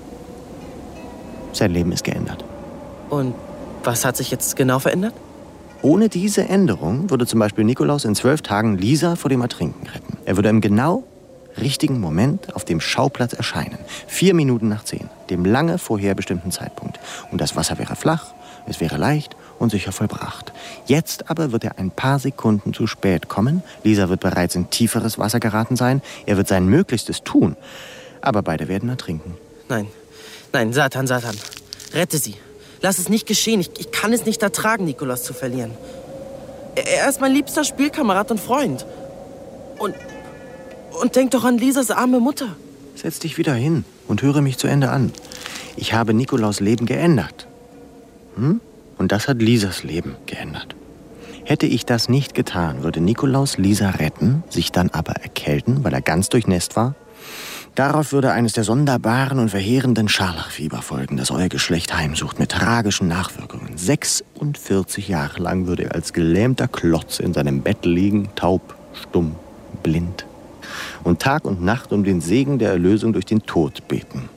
Sein Leben ist geändert. Und was hat sich jetzt genau verändert? Ohne diese Änderung würde zum Beispiel Nikolaus in zwölf Tagen Lisa vor dem Ertrinken retten. Er würde im genau richtigen Moment auf dem Schauplatz erscheinen. Vier Minuten nach zehn, dem lange vorher bestimmten Zeitpunkt. Und das Wasser wäre flach, es wäre leicht und sicher vollbracht. Jetzt aber wird er ein paar Sekunden zu spät kommen. Lisa wird bereits in tieferes Wasser geraten sein. Er wird sein Möglichstes tun. Aber beide werden ertrinken. Nein, nein, Satan, Satan. Rette sie. Lass es nicht geschehen. Ich, ich kann es nicht ertragen, Nikolaus zu verlieren. Er, er ist mein liebster Spielkamerad und Freund. Und... Und denk doch an Lisas arme Mutter. Setz dich wieder hin und höre mich zu Ende an. Ich habe Nikolaus Leben geändert. Hm? Und das hat Lisas Leben geändert. Hätte ich das nicht getan, würde Nikolaus Lisa retten, sich dann aber erkälten, weil er ganz durchnässt war. Darauf würde eines der sonderbaren und verheerenden Scharlachfieber folgen, das euer Geschlecht heimsucht, mit tragischen Nachwirkungen. sechsundvierzig Jahre lang würde er als gelähmter Klotz in seinem Bett liegen, taub, stumm, blind. Und Tag und Nacht um den Segen der Erlösung durch den Tod beten.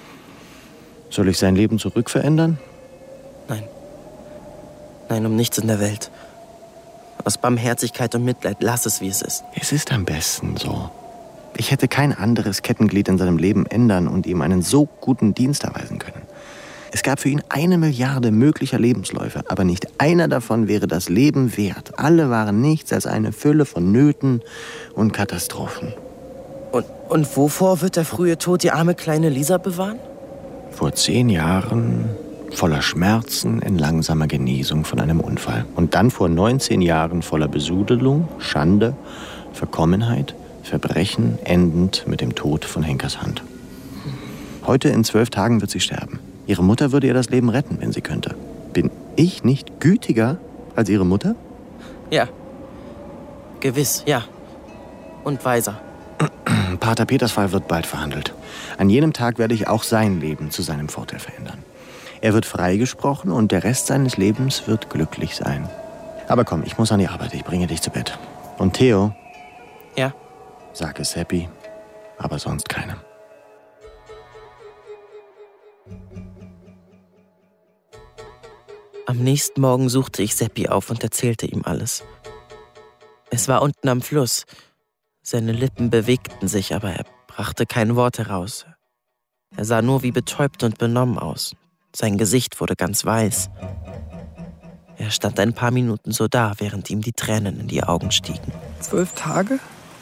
Soll ich sein Leben zurückverändern? Nein. Nein, um nichts in der Welt. Aus Barmherzigkeit und Mitleid, lass es, wie es ist. Es ist am besten so. Ich hätte kein anderes Kettenglied in seinem Leben ändern und ihm einen so guten Dienst erweisen können. Es gab für ihn eine Milliarde möglicher Lebensläufe, aber nicht einer davon wäre das Leben wert. Alle waren nichts als eine Fülle von Nöten und Katastrophen. Und, und wovor wird der frühe Tod die arme kleine Lisa bewahren? Vor zehn Jahren voller Schmerzen in langsamer Genesung von einem Unfall. Und dann vor neunzehn Jahren voller Besudelung, Schande, Verkommenheit, Verbrechen, endend mit dem Tod von Henkers Hand. Heute in zwölf Tagen wird sie sterben. Ihre Mutter würde ihr das Leben retten, wenn sie könnte. Bin ich nicht gütiger als ihre Mutter? Ja, Gewiss, ja. Und weiser. Pater Peters Fall wird bald verhandelt. An jenem Tag werde ich auch sein Leben zu seinem Vorteil verändern. Er wird freigesprochen und der Rest seines Lebens wird glücklich sein. Aber komm, ich muss an die Arbeit. Ich bringe dich zu Bett. Und Theo? Ja? Sag es Seppi, aber sonst keinem. Am nächsten Morgen suchte ich Seppi auf und erzählte ihm alles. Es war unten am Fluss. Seine Lippen bewegten sich, aber er brachte kein Wort heraus. Er sah nur wie betäubt und benommen aus. Sein Gesicht wurde ganz weiß. Er stand ein paar Minuten so da, während ihm die Tränen in die Augen stiegen. Zwölf Tage?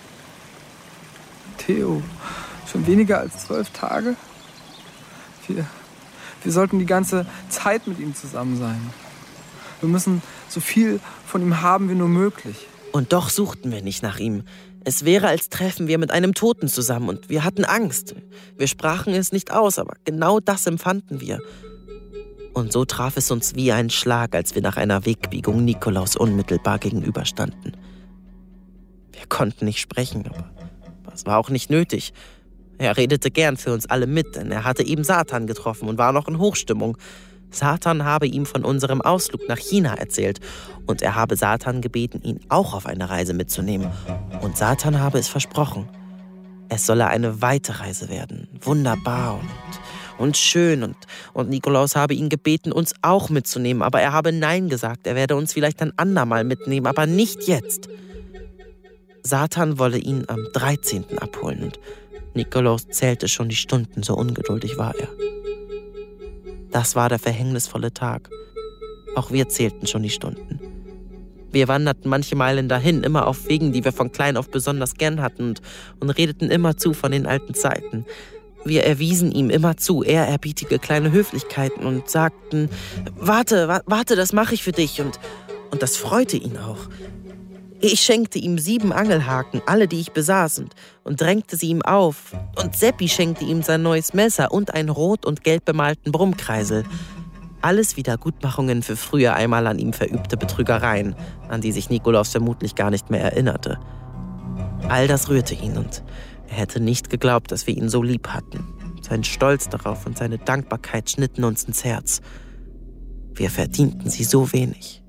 Theo, schon weniger als zwölf Tage? Wir, wir sollten die ganze Zeit mit ihm zusammen sein. Wir müssen so viel von ihm haben wie nur möglich. Und doch suchten wir nicht nach ihm. Es wäre, als träfen wir mit einem Toten zusammen und wir hatten Angst. Wir sprachen es nicht aus, aber genau das empfanden wir. Und so traf es uns wie ein Schlag, als wir nach einer Wegbiegung Nikolaus unmittelbar gegenüberstanden. Wir konnten nicht sprechen, aber es war auch nicht nötig. Er redete gern für uns alle mit, denn er hatte eben Satan getroffen und war noch in Hochstimmung. Satan habe ihm von unserem Ausflug nach China erzählt und er habe Satan gebeten, ihn auch auf eine Reise mitzunehmen. Und Satan habe es versprochen. Es solle eine weite Reise werden, wunderbar und, und schön. Und, und Nikolaus habe ihn gebeten, uns auch mitzunehmen, aber er habe Nein gesagt. Er werde uns vielleicht ein andermal mitnehmen, aber nicht jetzt. Satan wolle ihn am dreizehnten abholen und Nikolaus zählte schon die Stunden, so ungeduldig war er. Das war der verhängnisvolle Tag. Auch wir zählten schon die Stunden. Wir wanderten manche Meilen dahin, immer auf Wegen, die wir von klein auf besonders gern hatten und, und redeten immerzu von den alten Zeiten. Wir erwiesen ihm immerzu ehrerbietige kleine Höflichkeiten und sagten, warte, wa- warte, das mache ich für dich. Und, und das freute ihn auch. Ich schenkte ihm sieben Angelhaken, alle, die ich besaß, und, und drängte sie ihm auf. Und Seppi schenkte ihm sein neues Messer und einen rot und gelb bemalten Brummkreisel. Alles Wiedergutmachungen für früher einmal an ihm verübte Betrügereien, an die sich Nikolaus vermutlich gar nicht mehr erinnerte. All das rührte ihn und er hätte nicht geglaubt, dass wir ihn so lieb hatten. Sein Stolz darauf und seine Dankbarkeit schnitten uns ins Herz. Wir verdienten sie so wenig.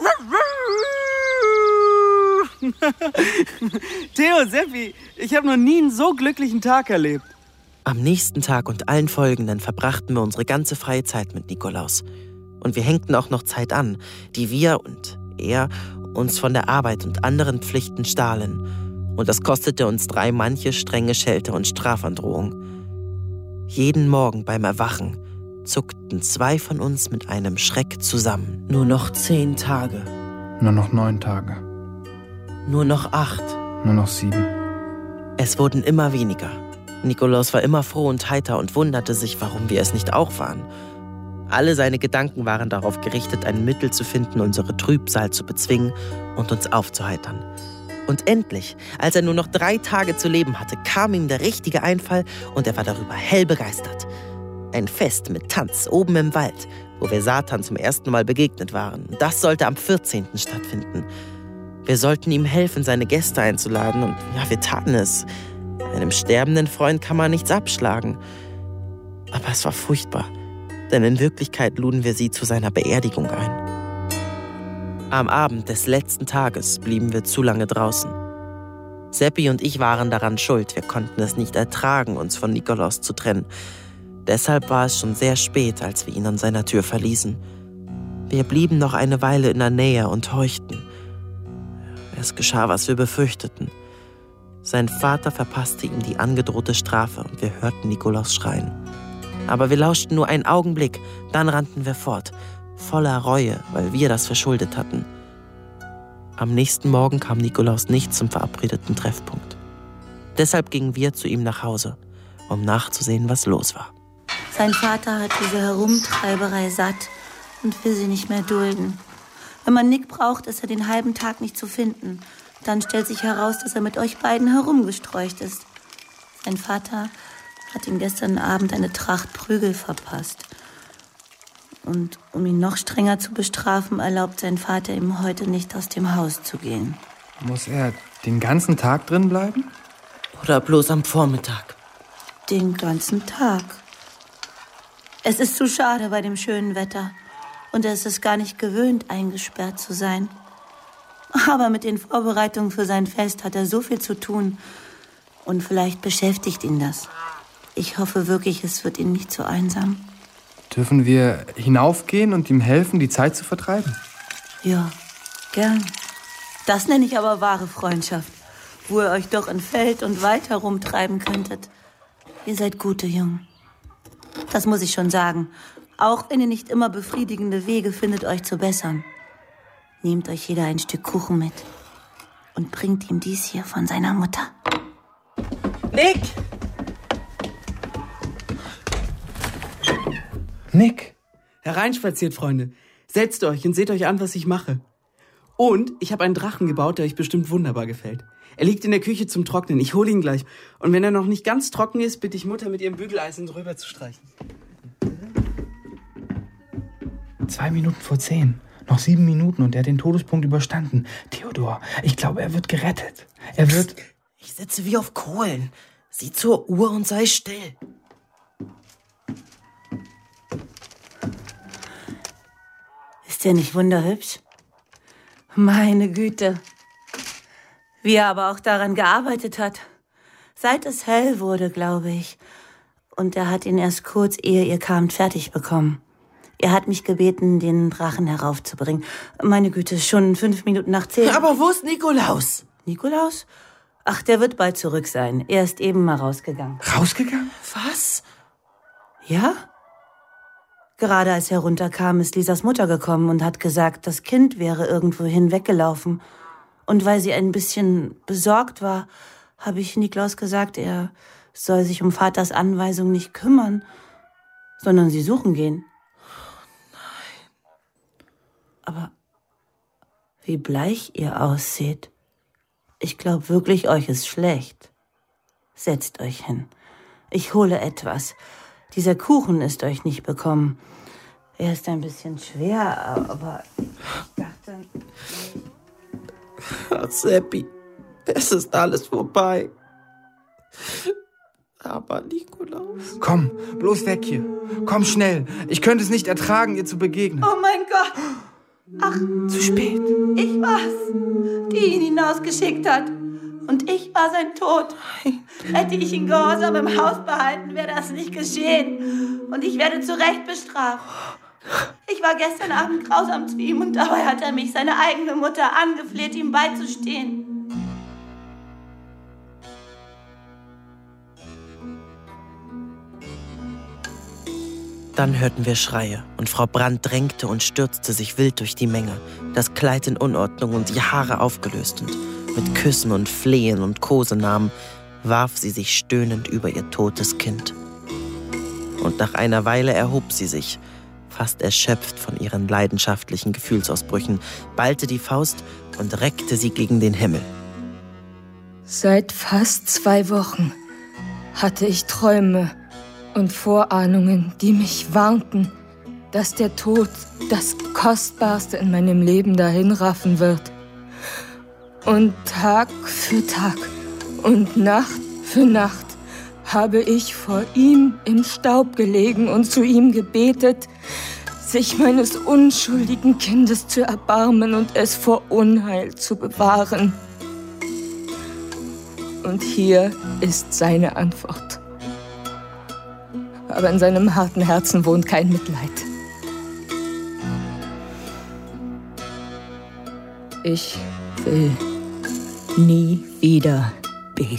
Theo, Seppi, ich habe noch nie einen so glücklichen Tag erlebt. Am nächsten Tag und allen folgenden verbrachten wir unsere ganze freie Zeit mit Nikolaus. Und wir hängten auch noch Zeit an, die wir und er uns von der Arbeit und anderen Pflichten stahlen. Und das kostete uns drei manche strenge Schelte und Strafandrohung. Jeden Morgen beim Erwachen zuckten zwei von uns mit einem Schreck zusammen. Nur noch zehn Tage. Nur noch neun Tage. Nur noch acht. Nur noch sieben. Es wurden immer weniger. Nikolaus war immer froh und heiter und wunderte sich, warum wir es nicht auch waren. Alle seine Gedanken waren darauf gerichtet, ein Mittel zu finden, unsere Trübsal zu bezwingen und uns aufzuheitern. Und endlich, als er nur noch drei Tage zu leben hatte, kam ihm der richtige Einfall und er war darüber hell begeistert. Ein Fest mit Tanz oben im Wald, wo wir Satan zum ersten Mal begegnet waren. Das sollte am vierzehnten stattfinden. Wir sollten ihm helfen, seine Gäste einzuladen und ja, wir taten es. Einem sterbenden Freund kann man nichts abschlagen. Aber es war furchtbar, denn in Wirklichkeit luden wir sie zu seiner Beerdigung ein. Am Abend des letzten Tages blieben wir zu lange draußen. Seppi und ich waren daran schuld. Wir konnten es nicht ertragen, uns von Nikolaus zu trennen. Deshalb war es schon sehr spät, als wir ihn an seiner Tür verließen. Wir blieben noch eine Weile in der Nähe und horchten. Es geschah, was wir befürchteten. Sein Vater verpasste ihm die angedrohte Strafe und wir hörten Nikolaus schreien. Aber wir lauschten nur einen Augenblick, dann rannten wir fort, voller Reue, weil wir das verschuldet hatten. Am nächsten Morgen kam Nikolaus nicht zum verabredeten Treffpunkt. Deshalb gingen wir zu ihm nach Hause, um nachzusehen, was los war. Sein Vater hat diese Herumtreiberei satt und will sie nicht mehr dulden. Wenn man Nick braucht, ist er den halben Tag nicht zu finden. Dann stellt sich heraus, dass er mit euch beiden herumgestreucht ist. Sein Vater hat ihm gestern Abend eine Tracht Prügel verpasst. Und um ihn noch strenger zu bestrafen, erlaubt sein Vater ihm heute nicht aus dem Haus zu gehen. Muss er den ganzen Tag drin bleiben? Oder bloß am Vormittag? Den ganzen Tag. Es ist zu schade bei dem schönen Wetter. Und er ist es gar nicht gewöhnt, eingesperrt zu sein. Aber mit den Vorbereitungen für sein Fest hat er so viel zu tun. Und vielleicht beschäftigt ihn das. Ich hoffe wirklich, es wird ihm nicht zu einsam. Dürfen wir hinaufgehen und ihm helfen, die Zeit zu vertreiben? Ja, gern. Das nenne ich aber wahre Freundschaft, wo ihr euch doch in Feld und Wald herumtreiben könntet. Ihr seid gute Jungen. Das muss ich schon sagen. Auch wenn ihr nicht immer befriedigende Wege findet, euch zu bessern. Nehmt euch jeder ein Stück Kuchen mit und bringt ihm dies hier von seiner Mutter. Nick! Nick! Hereinspaziert, Freunde. Setzt euch und seht euch an, was ich mache. Und ich habe einen Drachen gebaut, der euch bestimmt wunderbar gefällt. Er liegt in der Küche zum Trocknen. Ich hole ihn gleich. Und wenn er noch nicht ganz trocken ist, bitte ich Mutter, mit ihrem Bügeleisen drüber zu streichen. Zwei Minuten vor zehn. Noch sieben Minuten und er hat den Todespunkt überstanden. Theodor, ich glaube, er wird gerettet. Er wird... Ich sitze wie auf Kohlen. Sieh zur Uhr und sei still. Ist er nicht wunderhübsch? Meine Güte. Wie er aber auch daran gearbeitet hat. Seit es hell wurde, glaube ich. Und er hat ihn erst kurz, ehe ihr kamt, fertig bekommen. Er hat mich gebeten, den Drachen heraufzubringen. Meine Güte, schon fünf Minuten nach zehn. Aber wo ist Nikolaus? Nikolaus? Ach, der wird bald zurück sein. Er ist eben mal rausgegangen. Rausgegangen? Was? Ja? Gerade als er runterkam, ist Lisas Mutter gekommen und hat gesagt, das Kind wäre irgendwohin weggelaufen. Und weil sie ein bisschen besorgt war, habe ich Nikolaus gesagt, er soll sich um Vaters Anweisung nicht kümmern, sondern sie suchen gehen. Aber wie bleich ihr aussieht. Ich glaube wirklich, euch ist schlecht. Setzt euch hin. Ich hole etwas. Dieser Kuchen ist euch nicht bekommen. Er ist ein bisschen schwer, aber ich dachte... Ach, Seppi, es ist alles vorbei. Aber Nikolaus... Komm, bloß weg hier. Komm schnell. Ich könnte es nicht ertragen, ihr zu begegnen. Oh mein Gott! Ach, zu spät. Ich war's, die ihn hinausgeschickt hat. Und ich war sein Tod. Hätte ich ihn gehorsam im Haus behalten, wäre das nicht geschehen. Und ich werde zu Recht bestraft. Ich war gestern Abend grausam zu ihm und dabei hat er mich, seine eigene Mutter, angefleht, ihm beizustehen. Dann hörten wir Schreie und Frau Brandt drängte und stürzte sich wild durch die Menge, das Kleid in Unordnung und die Haare aufgelöst und mit Küssen und Flehen und Kosenamen warf sie sich stöhnend über ihr totes Kind. Und nach einer Weile erhob sie sich, fast erschöpft von ihren leidenschaftlichen Gefühlsausbrüchen, ballte die Faust und reckte sie gegen den Himmel. Seit fast zwei Wochen hatte ich Träume und Vorahnungen, die mich warnten, dass der Tod das Kostbarste in meinem Leben dahinraffen wird. Und Tag für Tag und Nacht für Nacht habe ich vor ihm im Staub gelegen und zu ihm gebetet, sich meines unschuldigen Kindes zu erbarmen und es vor Unheil zu bewahren. Und hier ist seine Antwort. Aber in seinem harten Herzen wohnt kein Mitleid. Ich will nie wieder beten.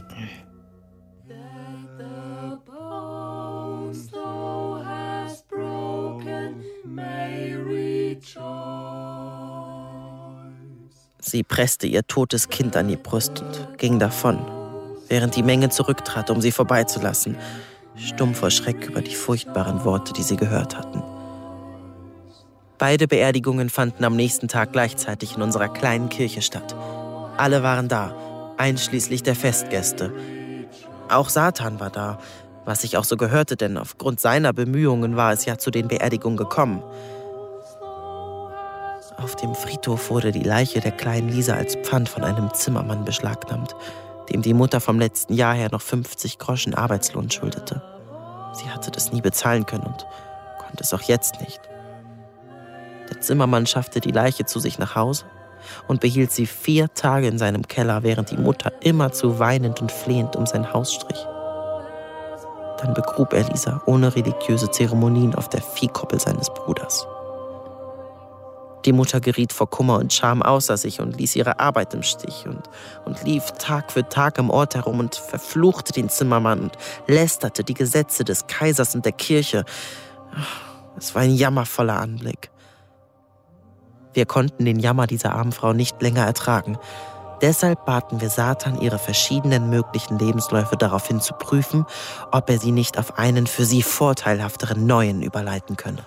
Sie presste ihr totes Kind an die Brust und ging davon, während die Menge zurücktrat, um sie vorbeizulassen, stumm vor Schreck über die furchtbaren Worte, die sie gehört hatten. Beide Beerdigungen fanden am nächsten Tag gleichzeitig in unserer kleinen Kirche statt. Alle waren da, einschließlich der Festgäste. Auch Satan war da, was ich auch so gehörte, denn aufgrund seiner Bemühungen war es ja zu den Beerdigungen gekommen. Auf dem Friedhof wurde die Leiche der kleinen Lisa als Pfand von einem Zimmermann beschlagnahmt, dem die Mutter vom letzten Jahr her noch fünfzig Groschen Arbeitslohn schuldete. Sie hatte das nie bezahlen können und konnte es auch jetzt nicht. Der Zimmermann schaffte die Leiche zu sich nach Hause und behielt sie vier Tage in seinem Keller, während die Mutter immerzu weinend und flehend um sein Haus strich. Dann begrub er Lisa ohne religiöse Zeremonien auf der Viehkoppel seines Bruders. Die Mutter geriet vor Kummer und Scham außer sich und ließ ihre Arbeit im Stich und, und lief Tag für Tag im Ort herum und verfluchte den Zimmermann und lästerte die Gesetze des Kaisers und der Kirche. Es war ein jammervoller Anblick. Wir konnten den Jammer dieser armen Frau nicht länger ertragen. Deshalb baten wir Satan, ihre verschiedenen möglichen Lebensläufe daraufhin zu prüfen, ob er sie nicht auf einen für sie vorteilhafteren neuen überleiten könne.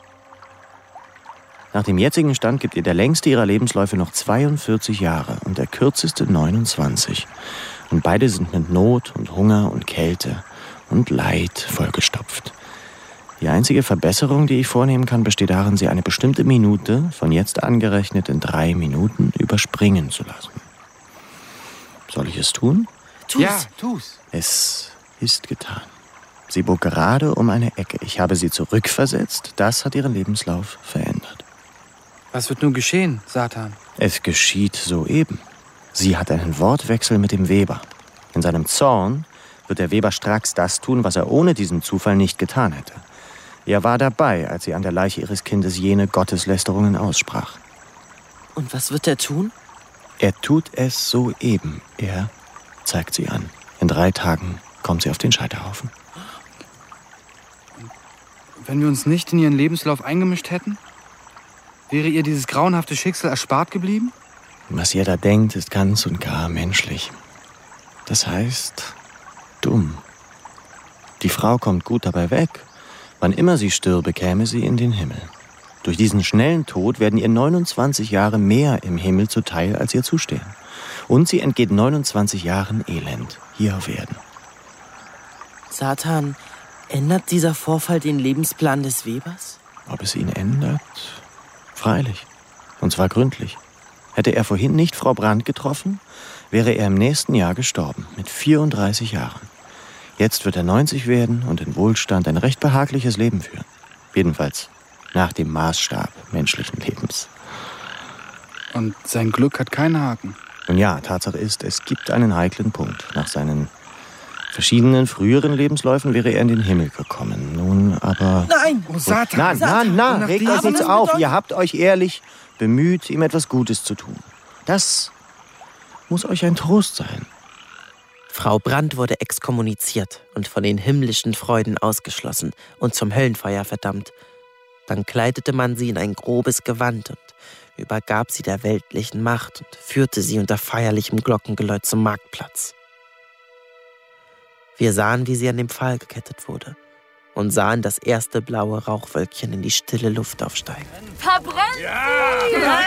Nach dem jetzigen Stand gibt ihr der längste ihrer Lebensläufe noch zweiundvierzig Jahre und der kürzeste neunundzwanzig. Und beide sind mit Not und Hunger und Kälte und Leid vollgestopft. Die einzige Verbesserung, die ich vornehmen kann, besteht darin, sie eine bestimmte Minute, von jetzt angerechnet in drei Minuten, überspringen zu lassen. Soll ich es tun? Tu's. Ja, tu's. Es ist getan. Sie bog gerade um eine Ecke. Ich habe sie zurückversetzt. Das hat ihren Lebenslauf verändert. Was wird nun geschehen, Satan? Es geschieht soeben. Sie hat einen Wortwechsel mit dem Weber. In seinem Zorn wird der Weber stracks das tun, was er ohne diesen Zufall nicht getan hätte. Er war dabei, als sie an der Leiche ihres Kindes jene Gotteslästerungen aussprach. Und was wird er tun? Er tut es soeben. Er zeigt sie an. In drei Tagen kommt sie auf den Scheiterhaufen. Wenn wir uns nicht in ihren Lebenslauf eingemischt hätten, wäre ihr dieses grauenhafte Schicksal erspart geblieben? Was ihr da denkt, ist ganz und gar menschlich. Das heißt, dumm. Die Frau kommt gut dabei weg. Wann immer sie stürbe, käme sie in den Himmel. Durch diesen schnellen Tod werden ihr neunundzwanzig Jahre mehr im Himmel zuteil, als ihr zustehen. Und sie entgeht neunundzwanzig Jahren Elend hier auf Erden. Satan, ändert dieser Vorfall den Lebensplan des Webers? Ob es ihn ändert? Freilich. Und zwar gründlich. Hätte er vorhin nicht Frau Brandt getroffen, wäre er im nächsten Jahr gestorben, mit vierunddreißig Jahren. Jetzt wird er neunzig werden und in Wohlstand ein recht behagliches Leben führen. Jedenfalls nach dem Maßstab menschlichen Lebens. Und sein Glück hat keinen Haken. Nun ja, Tatsache ist, es gibt einen heiklen Punkt. Nach seinen verschiedenen früheren Lebensläufen wäre er in den Himmel gekommen. Nun aber... Nein! Oh, Satan! Nein, nein, nein, regt euch nichts auf. bedeutet? Ihr habt euch ehrlich bemüht, ihm etwas Gutes zu tun. Das muss euch ein Trost sein. Frau Brandt wurde exkommuniziert und von den himmlischen Freuden ausgeschlossen und zum Höllenfeuer verdammt. Dann kleidete man sie in ein grobes Gewand und übergab sie der weltlichen Macht und führte sie unter feierlichem Glockengeläut zum Marktplatz. Wir sahen, wie sie an dem Pfahl gekettet wurde und sahen das erste blaue Rauchwölkchen in die stille Luft aufsteigen. Verbrennt! Ja!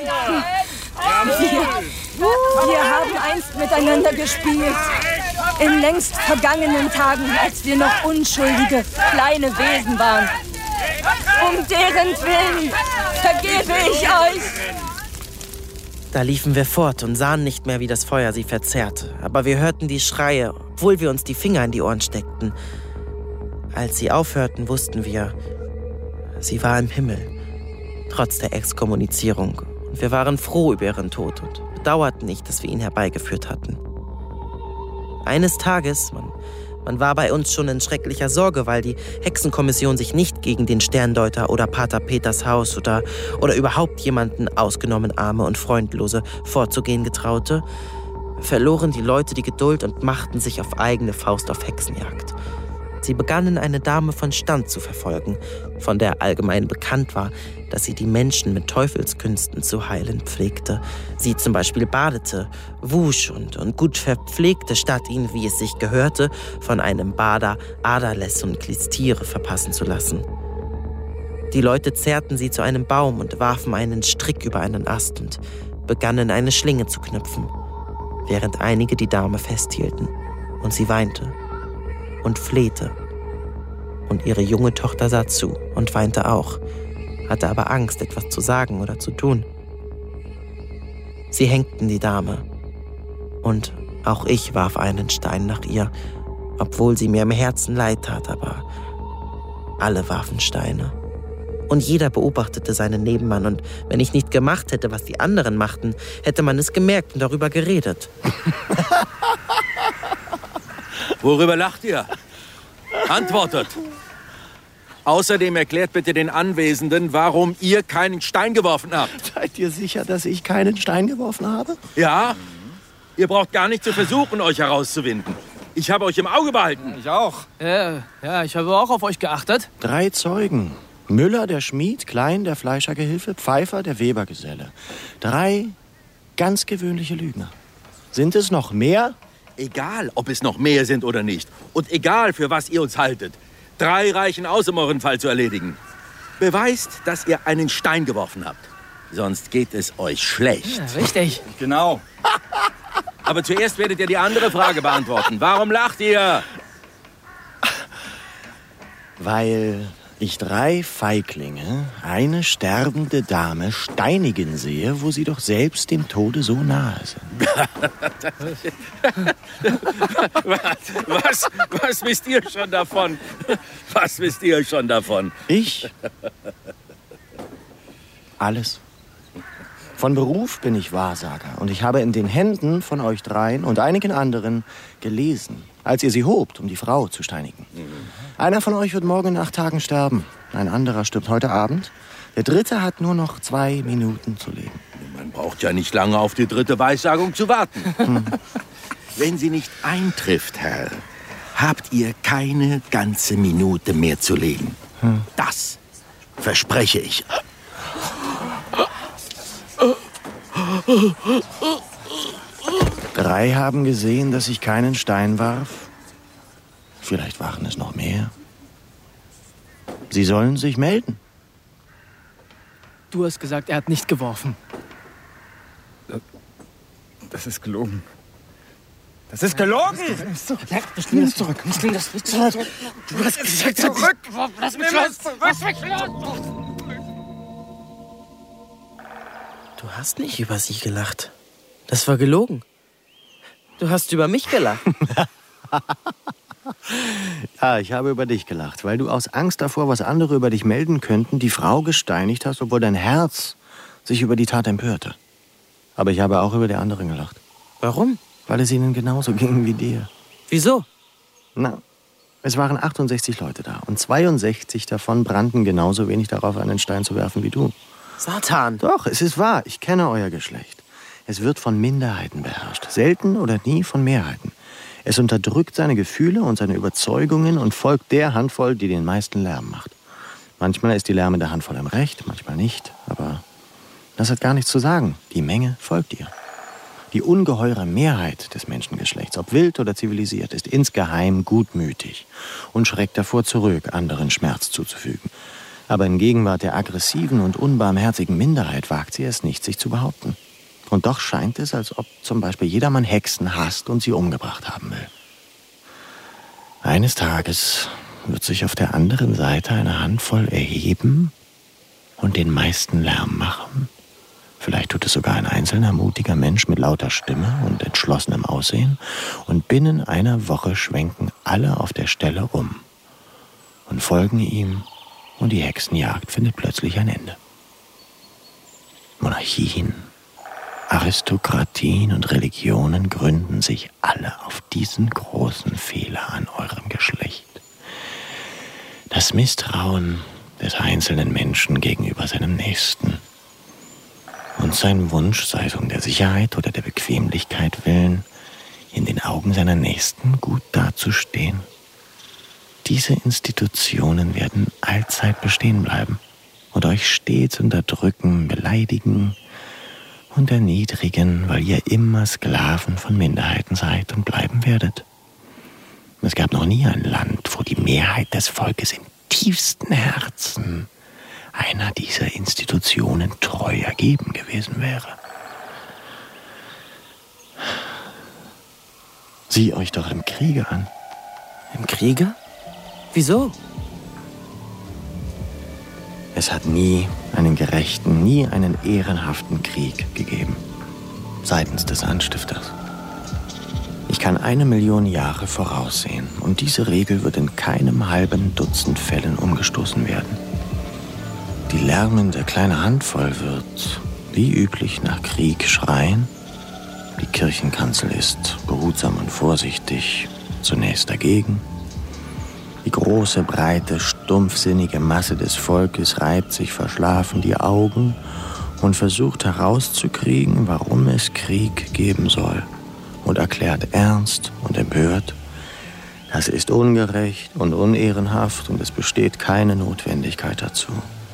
Wir, wir haben einst miteinander gespielt. In längst vergangenen Tagen, als wir noch unschuldige, kleine Wesen waren. Um deren Willen vergebe ich euch. Da liefen wir fort und sahen nicht mehr, wie das Feuer sie verzehrte. Aber wir hörten die Schreie, obwohl wir uns die Finger in die Ohren steckten. Als sie aufhörten, wussten wir, sie war im Himmel, trotz der Exkommunizierung. Und wir waren froh über ihren Tod und bedauerten nicht, dass wir ihn herbeigeführt hatten. Eines Tages, man, man war bei uns schon in schrecklicher Sorge, weil die Hexenkommission sich nicht gegen den Sterndeuter oder Pater Peters Haus oder, oder überhaupt jemanden, ausgenommen Arme und Freundlose, vorzugehen getraute, verloren die Leute die Geduld und machten sich auf eigene Faust auf Hexenjagd. Sie begannen, eine Dame von Stand zu verfolgen, von der allgemein bekannt war, dass sie die Menschen mit Teufelskünsten zu heilen pflegte. Sie zum Beispiel badete, wusch und, und gut verpflegte, statt ihn, wie es sich gehörte, von einem Bader Aderlässe und Klistiere verpassen zu lassen. Die Leute zerrten sie zu einem Baum und warfen einen Strick über einen Ast und begannen, eine Schlinge zu knüpfen, während einige die Dame festhielten. Und sie weinte und flehte. Und ihre junge Tochter sah zu und weinte auch, hatte aber Angst, etwas zu sagen oder zu tun. Sie hängten die Dame. Und auch ich warf einen Stein nach ihr, obwohl sie mir im Herzen leid tat, aber alle warfen Steine. Und jeder beobachtete seinen Nebenmann, und wenn ich nicht gemacht hätte, was die anderen machten, hätte man es gemerkt und darüber geredet. Worüber lacht ihr? Antwortet! Außerdem erklärt bitte den Anwesenden, warum ihr keinen Stein geworfen habt. Seid ihr sicher, dass ich keinen Stein geworfen habe? Ja. Ihr braucht gar nicht zu versuchen, euch herauszuwinden. Ich habe euch im Auge behalten. Ich auch. Ja, ja, ich habe auch auf euch geachtet. Drei Zeugen. Müller, der Schmied, Klein, der Fleischergehilfe, Pfeiffer, der Webergeselle. Drei ganz gewöhnliche Lügner. Sind es noch mehr? Egal, ob es noch mehr sind oder nicht. Und egal, für was ihr uns haltet. Drei reichen aus, um euren Fall zu erledigen. Beweist, dass ihr einen Stein geworfen habt. Sonst geht es euch schlecht. Ja, richtig. Genau. Aber zuerst werdet ihr die andere Frage beantworten. Warum lacht ihr? Weil ich drei Feiglinge, eine sterbende Dame, steinigen sehe, wo sie doch selbst dem Tode so nahe sind. was, was, was wisst ihr schon davon? Was wisst ihr schon davon? Ich? Alles. Von Beruf bin ich Wahrsager und ich habe in den Händen von euch dreien und einigen anderen gelesen, als ihr sie hobt, um die Frau zu steinigen. Mhm. Einer von euch wird morgen in acht Tagen sterben, ein anderer stirbt heute Abend, der dritte hat nur noch zwei Minuten zu leben. Man braucht ja nicht lange auf die dritte Weissagung zu warten. Hm. Wenn sie nicht eintrifft, Herr, habt ihr keine ganze Minute mehr zu leben. Hm. Das verspreche ich. Drei haben gesehen, dass ich keinen Stein warf. Vielleicht waren es noch mehr. Sie sollen sich melden. Du hast gesagt, er hat nicht geworfen. Das ist gelogen. Das ist gelogen! Ich nehme das zurück. Ich nehme das zurück. Du hast gesagt, zurück! Lass mich los! Lass mich los! Du hast nicht über sie gelacht. Das war gelogen. Du hast über mich gelacht. Ja, ich habe über dich gelacht, weil du aus Angst davor, was andere über dich melden könnten, die Frau gesteinigt hast, obwohl dein Herz sich über die Tat empörte. Aber ich habe auch über die anderen gelacht. Warum? Weil es ihnen genauso ging wie dir. Wieso? Na, es waren achtundsechzig Leute da und zweiundsechzig davon brannten genauso wenig darauf, einen Stein zu werfen wie du. Satan! Doch, es ist wahr. Ich kenne euer Geschlecht. Es wird von Minderheiten beherrscht. Selten oder nie von Mehrheiten. Es unterdrückt seine Gefühle und seine Überzeugungen und folgt der Handvoll, die den meisten Lärm macht. Manchmal ist die lärmende Handvoll im Recht, manchmal nicht. Aber das hat gar nichts zu sagen. Die Menge folgt ihr. Die ungeheure Mehrheit des Menschengeschlechts, ob wild oder zivilisiert, ist insgeheim gutmütig und schreckt davor zurück, anderen Schmerz zuzufügen. Aber in Gegenwart der aggressiven und unbarmherzigen Minderheit wagt sie es nicht, sich zu behaupten. Und doch scheint es, als ob zum Beispiel jedermann Hexen hasst und sie umgebracht haben will. Eines Tages wird sich auf der anderen Seite eine Handvoll erheben und den meisten Lärm machen. Vielleicht tut es sogar ein einzelner mutiger Mensch mit lauter Stimme und entschlossenem Aussehen. Und binnen einer Woche schwenken alle auf der Stelle um und folgen ihm. Und die Hexenjagd findet plötzlich ein Ende. Monarchien, Aristokratien und Religionen gründen sich alle auf diesen großen Fehler an eurem Geschlecht. Das Misstrauen des einzelnen Menschen gegenüber seinem Nächsten. Und sein Wunsch, sei es um der Sicherheit oder der Bequemlichkeit willen, in den Augen seiner Nächsten gut dazustehen. Diese Institutionen werden allzeit bestehen bleiben und euch stets unterdrücken, beleidigen und erniedrigen, weil ihr immer Sklaven von Minderheiten seid und bleiben werdet. Es gab noch nie ein Land, wo die Mehrheit des Volkes im tiefsten Herzen einer dieser Institutionen treu ergeben gewesen wäre. Sieh euch doch im Kriege an. Im Kriege? Wieso? Es hat nie einen gerechten, nie einen ehrenhaften Krieg gegeben. Seitens des Anstifters. Ich kann eine Million Jahre voraussehen. Und diese Regel wird in keinem halben Dutzend Fällen umgestoßen werden. Die lärmende kleine Handvoll wird, wie üblich, nach Krieg schreien. Die Kirchenkanzel ist behutsam und vorsichtig zunächst dagegen. Die große, breite, stumpfsinnige Masse des Volkes reibt sich verschlafen die Augen und versucht herauszukriegen, warum es Krieg geben soll, und erklärt ernst und empört, das ist ungerecht und unehrenhaft und es besteht keine Notwendigkeit dazu.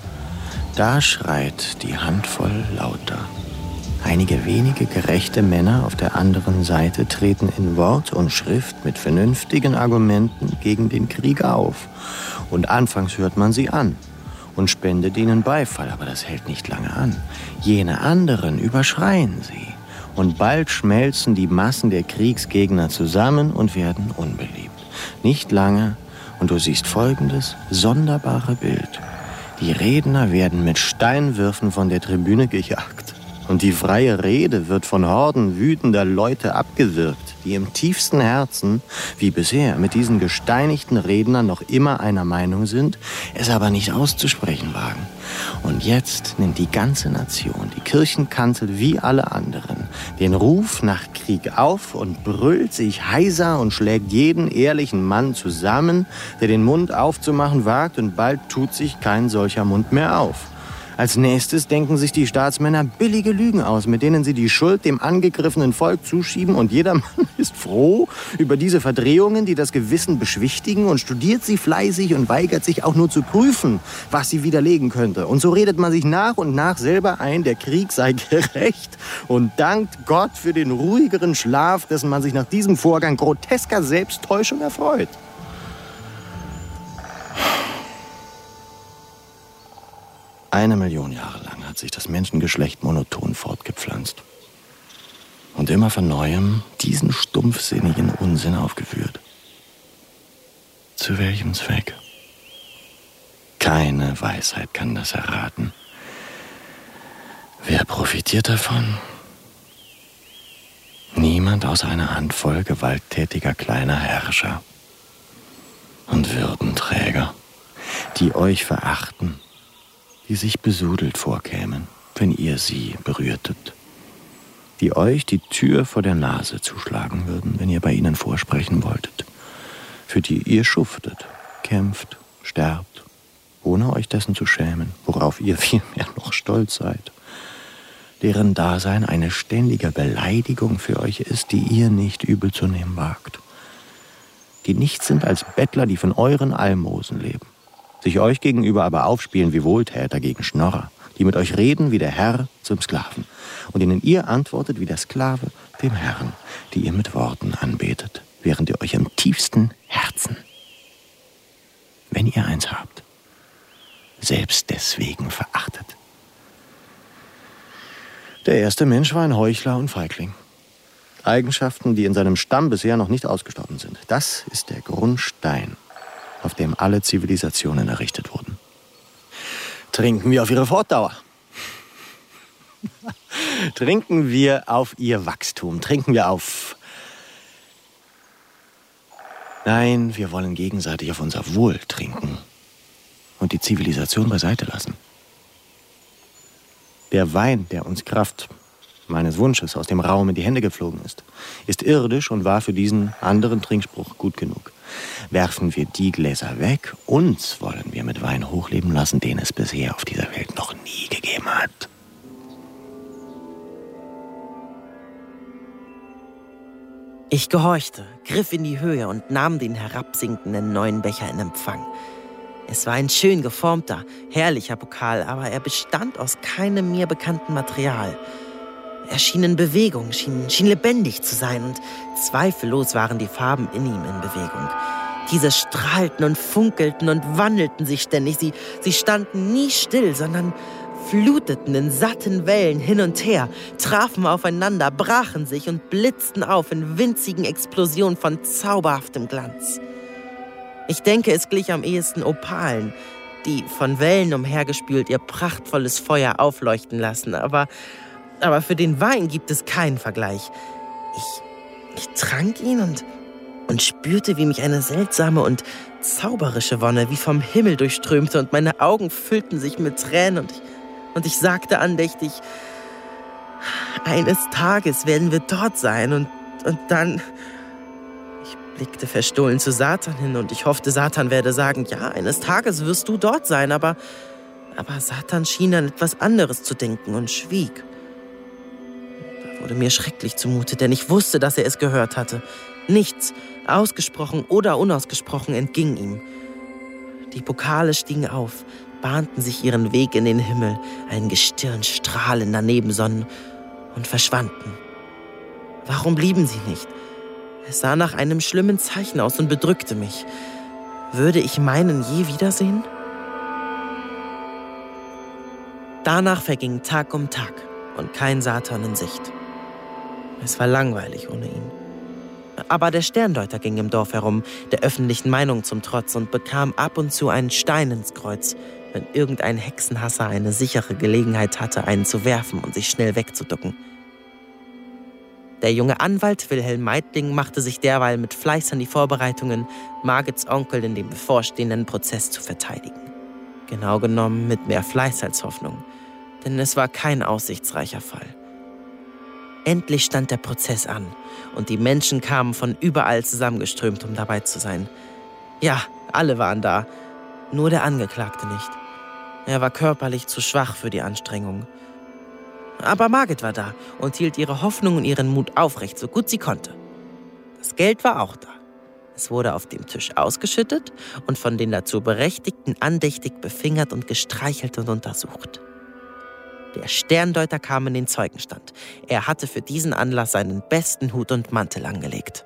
Da schreit die Handvoll lauter. Einige wenige gerechte Männer auf der anderen Seite treten in Wort und Schrift mit vernünftigen Argumenten gegen den Krieg auf. Und anfangs hört man sie an und spendet ihnen Beifall, aber das hält nicht lange an. Jene anderen überschreien sie. Und bald schmelzen die Massen der Kriegsgegner zusammen und werden unbeliebt. Nicht lange, und du siehst folgendes sonderbare Bild. Die Redner werden mit Steinwürfen von der Tribüne gejagt. Und die freie Rede wird von Horden wütender Leute abgewürgt, die im tiefsten Herzen, wie bisher, mit diesen gesteinigten Rednern noch immer einer Meinung sind, es aber nicht auszusprechen wagen. Und jetzt nimmt die ganze Nation, die Kirchenkanzel wie alle anderen, den Ruf nach Krieg auf und brüllt sich heiser und schlägt jeden ehrlichen Mann zusammen, der den Mund aufzumachen wagt, und bald tut sich kein solcher Mund mehr auf. Als nächstes denken sich die Staatsmänner billige Lügen aus, mit denen sie die Schuld dem angegriffenen Volk zuschieben, und jedermann ist froh über diese Verdrehungen, die das Gewissen beschwichtigen, und studiert sie fleißig und weigert sich auch nur zu prüfen, was sie widerlegen könnte. Und so redet man sich nach und nach selber ein, der Krieg sei gerecht, und dankt Gott für den ruhigeren Schlaf, dessen man sich nach diesem Vorgang grotesker Selbsttäuschung erfreut. Eine Million Jahre lang hat sich das Menschengeschlecht monoton fortgepflanzt. Und immer von Neuem diesen stumpfsinnigen Unsinn aufgeführt. Zu welchem Zweck? Keine Weisheit kann das erraten. Wer profitiert davon? Niemand außer einer Handvoll gewalttätiger kleiner Herrscher und Würdenträger, die euch verachten, die sich besudelt vorkämen, wenn ihr sie berührtet, die euch die Tür vor der Nase zuschlagen würden, wenn ihr bei ihnen vorsprechen wolltet, für die ihr schuftet, kämpft, sterbt, ohne euch dessen zu schämen, worauf ihr vielmehr noch stolz seid, deren Dasein eine ständige Beleidigung für euch ist, die ihr nicht übel zu nehmen wagt, die nichts sind als Bettler, die von euren Almosen leben, sich euch gegenüber aber aufspielen wie Wohltäter gegen Schnorrer, die mit euch reden wie der Herr zum Sklaven und denen ihr antwortet wie der Sklave dem Herrn, die ihr mit Worten anbetet, während ihr euch im tiefsten Herzen, wenn ihr eins habt, selbst deswegen verachtet. Der erste Mensch war ein Heuchler und Feigling. Eigenschaften, die in seinem Stamm bisher noch nicht ausgestorben sind. Das ist der Grundstein, auf dem alle Zivilisationen errichtet wurden. Trinken wir auf ihre Fortdauer. Trinken wir auf ihr Wachstum. Trinken wir auf... Nein, wir wollen gegenseitig auf unser Wohl trinken und die Zivilisation beiseite lassen. Der Wein, der uns Kraft meines Wunsches aus dem Raum in die Hände geflogen ist, ist irdisch und war für diesen anderen Trinkspruch gut genug. Werfen wir die Gläser weg, uns wollen wir mit Wein hochleben lassen, den es bisher auf dieser Welt noch nie gegeben hat. Ich gehorchte, griff in die Höhe und nahm den herabsinkenden neuen Becher in Empfang. Es war ein schön geformter, herrlicher Pokal, aber er bestand aus keinem mir bekannten Material. Er schien in Bewegung, schien, schien lebendig zu sein, und zweifellos waren die Farben in ihm in Bewegung. Diese strahlten und funkelten und wandelten sich ständig. Sie, sie standen nie still, sondern fluteten in satten Wellen hin und her, trafen aufeinander, brachen sich und blitzten auf in winzigen Explosionen von zauberhaftem Glanz. Ich denke, es glich am ehesten Opalen, die von Wellen umhergespült ihr prachtvolles Feuer aufleuchten lassen. Aber, aber für den Wein gibt es keinen Vergleich. Ich, ich trank ihn und, und spürte, wie mich eine seltsame und zauberische Wonne wie vom Himmel durchströmte und meine Augen füllten sich mit Tränen und ich, und ich sagte andächtig, eines Tages werden wir dort sein und, und dann... Ich blickte verstohlen zu Satan hin und ich hoffte, Satan werde sagen, ja, eines Tages wirst du dort sein, aber, aber Satan schien an etwas anderes zu denken und schwieg. Da wurde mir schrecklich zumute, denn ich wusste, dass er es gehört hatte. Nichts, ausgesprochen oder unausgesprochen, entging ihm. Die Pokale stiegen auf, bahnten sich ihren Weg in den Himmel, ein Gestirn strahlender Nebensonnen, und verschwanden. Warum blieben sie nicht? Es sah nach einem schlimmen Zeichen aus und bedrückte mich. Würde ich meinen je wiedersehen? Danach verging Tag um Tag und kein Satan in Sicht. Es war langweilig ohne ihn. Aber der Sterndeuter ging im Dorf herum, der öffentlichen Meinung zum Trotz, und bekam ab und zu einen Stein ins Kreuz, wenn irgendein Hexenhasser eine sichere Gelegenheit hatte, einen zu werfen und sich schnell wegzuducken. Der junge Anwalt Wilhelm Meidling machte sich derweil mit Fleiß an die Vorbereitungen, Margits Onkel in dem bevorstehenden Prozess zu verteidigen. Genau genommen mit mehr Fleiß als Hoffnung, denn es war kein aussichtsreicher Fall. Endlich stand der Prozess an und die Menschen kamen von überall zusammengeströmt, um dabei zu sein. Ja, alle waren da, nur der Angeklagte nicht. Er war körperlich zu schwach für die Anstrengung. Aber Margit war da und hielt ihre Hoffnung und ihren Mut aufrecht, so gut sie konnte. Das Geld war auch da. Es wurde auf dem Tisch ausgeschüttet und von den dazu Berechtigten andächtig befingert und gestreichelt und untersucht. Der Sterndeuter kam in den Zeugenstand. Er hatte für diesen Anlass seinen besten Hut und Mantel angelegt.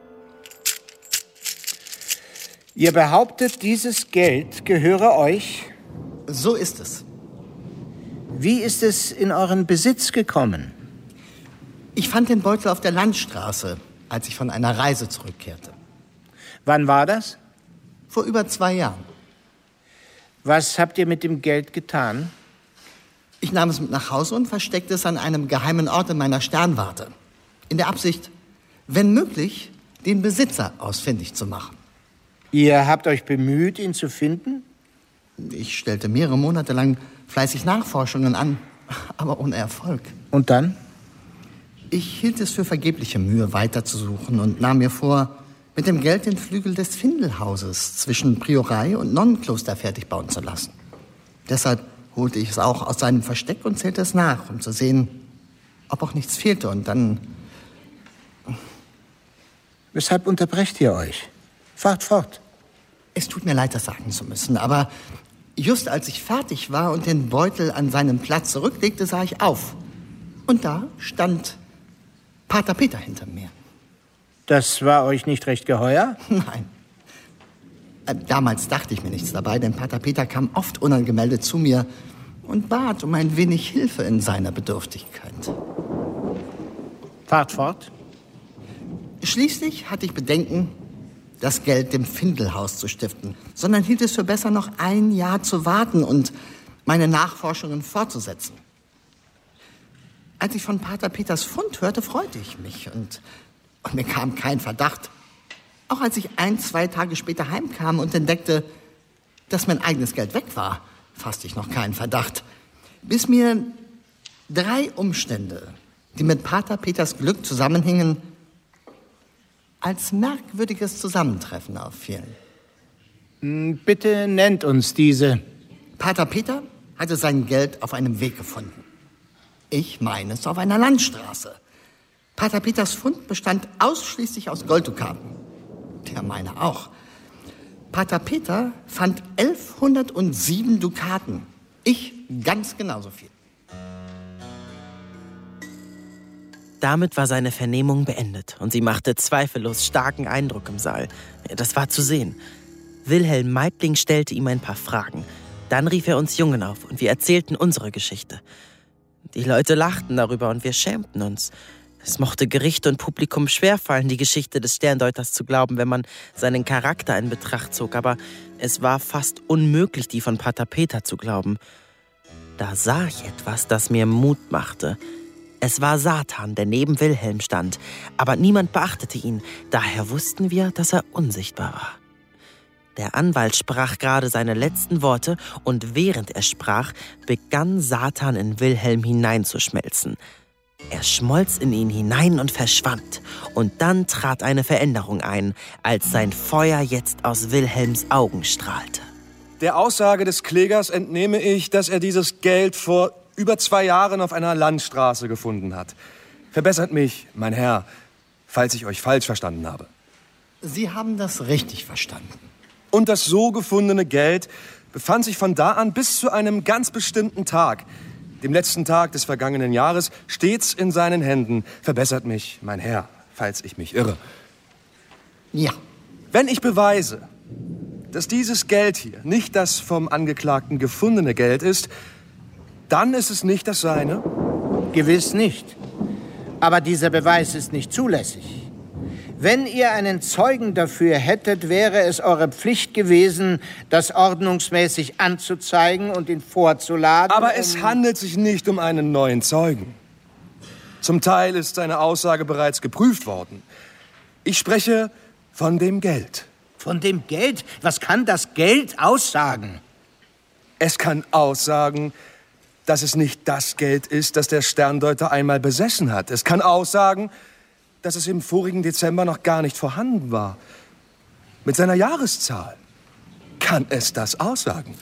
Ihr behauptet, dieses Geld gehöre euch? So ist es. Wie ist es in euren Besitz gekommen? Ich fand den Beutel auf der Landstraße, als ich von einer Reise zurückkehrte. Wann war das? Vor über zwei Jahren. Was habt ihr mit dem Geld getan? Ich nahm es mit nach Hause und versteckte es an einem geheimen Ort in meiner Sternwarte. In der Absicht, wenn möglich, den Besitzer ausfindig zu machen. Ihr habt euch bemüht, ihn zu finden? Ich stellte mehrere Monate lang fleißig Nachforschungen an, aber ohne Erfolg. Und dann? Ich hielt es für vergebliche Mühe, weiterzusuchen und nahm mir vor, mit dem Geld den Flügel des Findelhauses zwischen Priorei und Nonnenkloster fertig bauen zu lassen. Deshalb holte ich es auch aus seinem Versteck und zählte es nach, um zu sehen, ob auch nichts fehlte. Und dann... Weshalb unterbrecht ihr euch? Fahrt fort. Es tut mir leid, das sagen zu müssen, aber just als ich fertig war und den Beutel an seinen Platz zurücklegte, sah ich auf. Und da stand Pater Peter hinter mir. Das war euch nicht recht geheuer? Nein. Damals dachte ich mir nichts dabei, denn Pater Peter kam oft unangemeldet zu mir und bat um ein wenig Hilfe in seiner Bedürftigkeit. Fahrt fort. Schließlich hatte ich Bedenken, das Geld dem Findelhaus zu stiften, sondern hielt es für besser, noch ein Jahr zu warten und meine Nachforschungen fortzusetzen. Als ich von Pater Peters Fund hörte, freute ich mich und, und mir kam kein Verdacht. Auch als ich ein, zwei Tage später heimkam und entdeckte, dass mein eigenes Geld weg war, fasste ich noch keinen Verdacht. Bis mir drei Umstände, die mit Pater Peters Glück zusammenhingen, als merkwürdiges Zusammentreffen auffielen. Bitte nennt uns diese. Pater Peter hatte sein Geld auf einem Weg gefunden. Ich meines auf einer Landstraße. Pater Peters Fund bestand ausschließlich aus Golddukaten. Der meine auch. Pater Peter fand elfhundertsieben Dukaten. Ich ganz genauso viel. Damit war seine Vernehmung beendet und sie machte zweifellos starken Eindruck im Saal. Das war zu sehen. Wilhelm Meidling stellte ihm ein paar Fragen. Dann rief er uns Jungen auf und wir erzählten unsere Geschichte. Die Leute lachten darüber und wir schämten uns. Es mochte Gericht und Publikum schwerfallen, die Geschichte des Sterndeuters zu glauben, wenn man seinen Charakter in Betracht zog, aber es war fast unmöglich, die von Pater Peter zu glauben. Da sah ich etwas, das mir Mut machte. Es war Satan, der neben Wilhelm stand, aber niemand beachtete ihn, daher wussten wir, dass er unsichtbar war. Der Anwalt sprach gerade seine letzten Worte und während er sprach, begann Satan in Wilhelm hineinzuschmelzen. Er schmolz in ihn hinein und verschwand. Und dann trat eine Veränderung ein, als sein Feuer jetzt aus Wilhelms Augen strahlte. Der Aussage des Klägers entnehme ich, dass er dieses Geld vor über zwei Jahren auf einer Landstraße gefunden hat. Verbessert mich, mein Herr, falls ich euch falsch verstanden habe. Sie haben das richtig verstanden. Und das so gefundene Geld befand sich von da an bis zu einem ganz bestimmten Tag, dem letzten Tag des vergangenen Jahres, stets in seinen Händen. Verbessert mich, mein Herr, falls ich mich irre. Ja. Wenn ich beweise, dass dieses Geld hier nicht das vom Angeklagten gefundene Geld ist, dann ist es nicht das seine? Gewiss nicht. Aber dieser Beweis ist nicht zulässig. Wenn ihr einen Zeugen dafür hättet, wäre es eure Pflicht gewesen, das ordnungsmäßig anzuzeigen und ihn vorzuladen. Aber um es handelt sich nicht um einen neuen Zeugen. Zum Teil ist seine Aussage bereits geprüft worden. Ich spreche von dem Geld. Von dem Geld? Was kann das Geld aussagen? Es kann aussagen, dass es nicht das Geld ist, das der Sterndeuter einmal besessen hat. Es kann aussagen, dass es im vorigen Dezember noch gar nicht vorhanden war. Mit seiner Jahreszahl kann es das aussagen.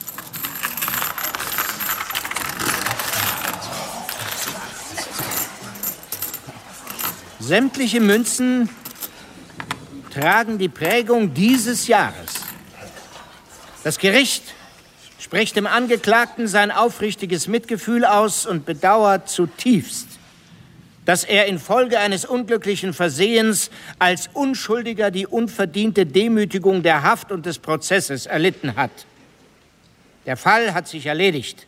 Sämtliche Münzen tragen die Prägung dieses Jahres. Das Gericht spricht dem Angeklagten sein aufrichtiges Mitgefühl aus und bedauert zutiefst, dass er infolge eines unglücklichen Versehens als Unschuldiger die unverdiente Demütigung der Haft und des Prozesses erlitten hat. Der Fall hat sich erledigt.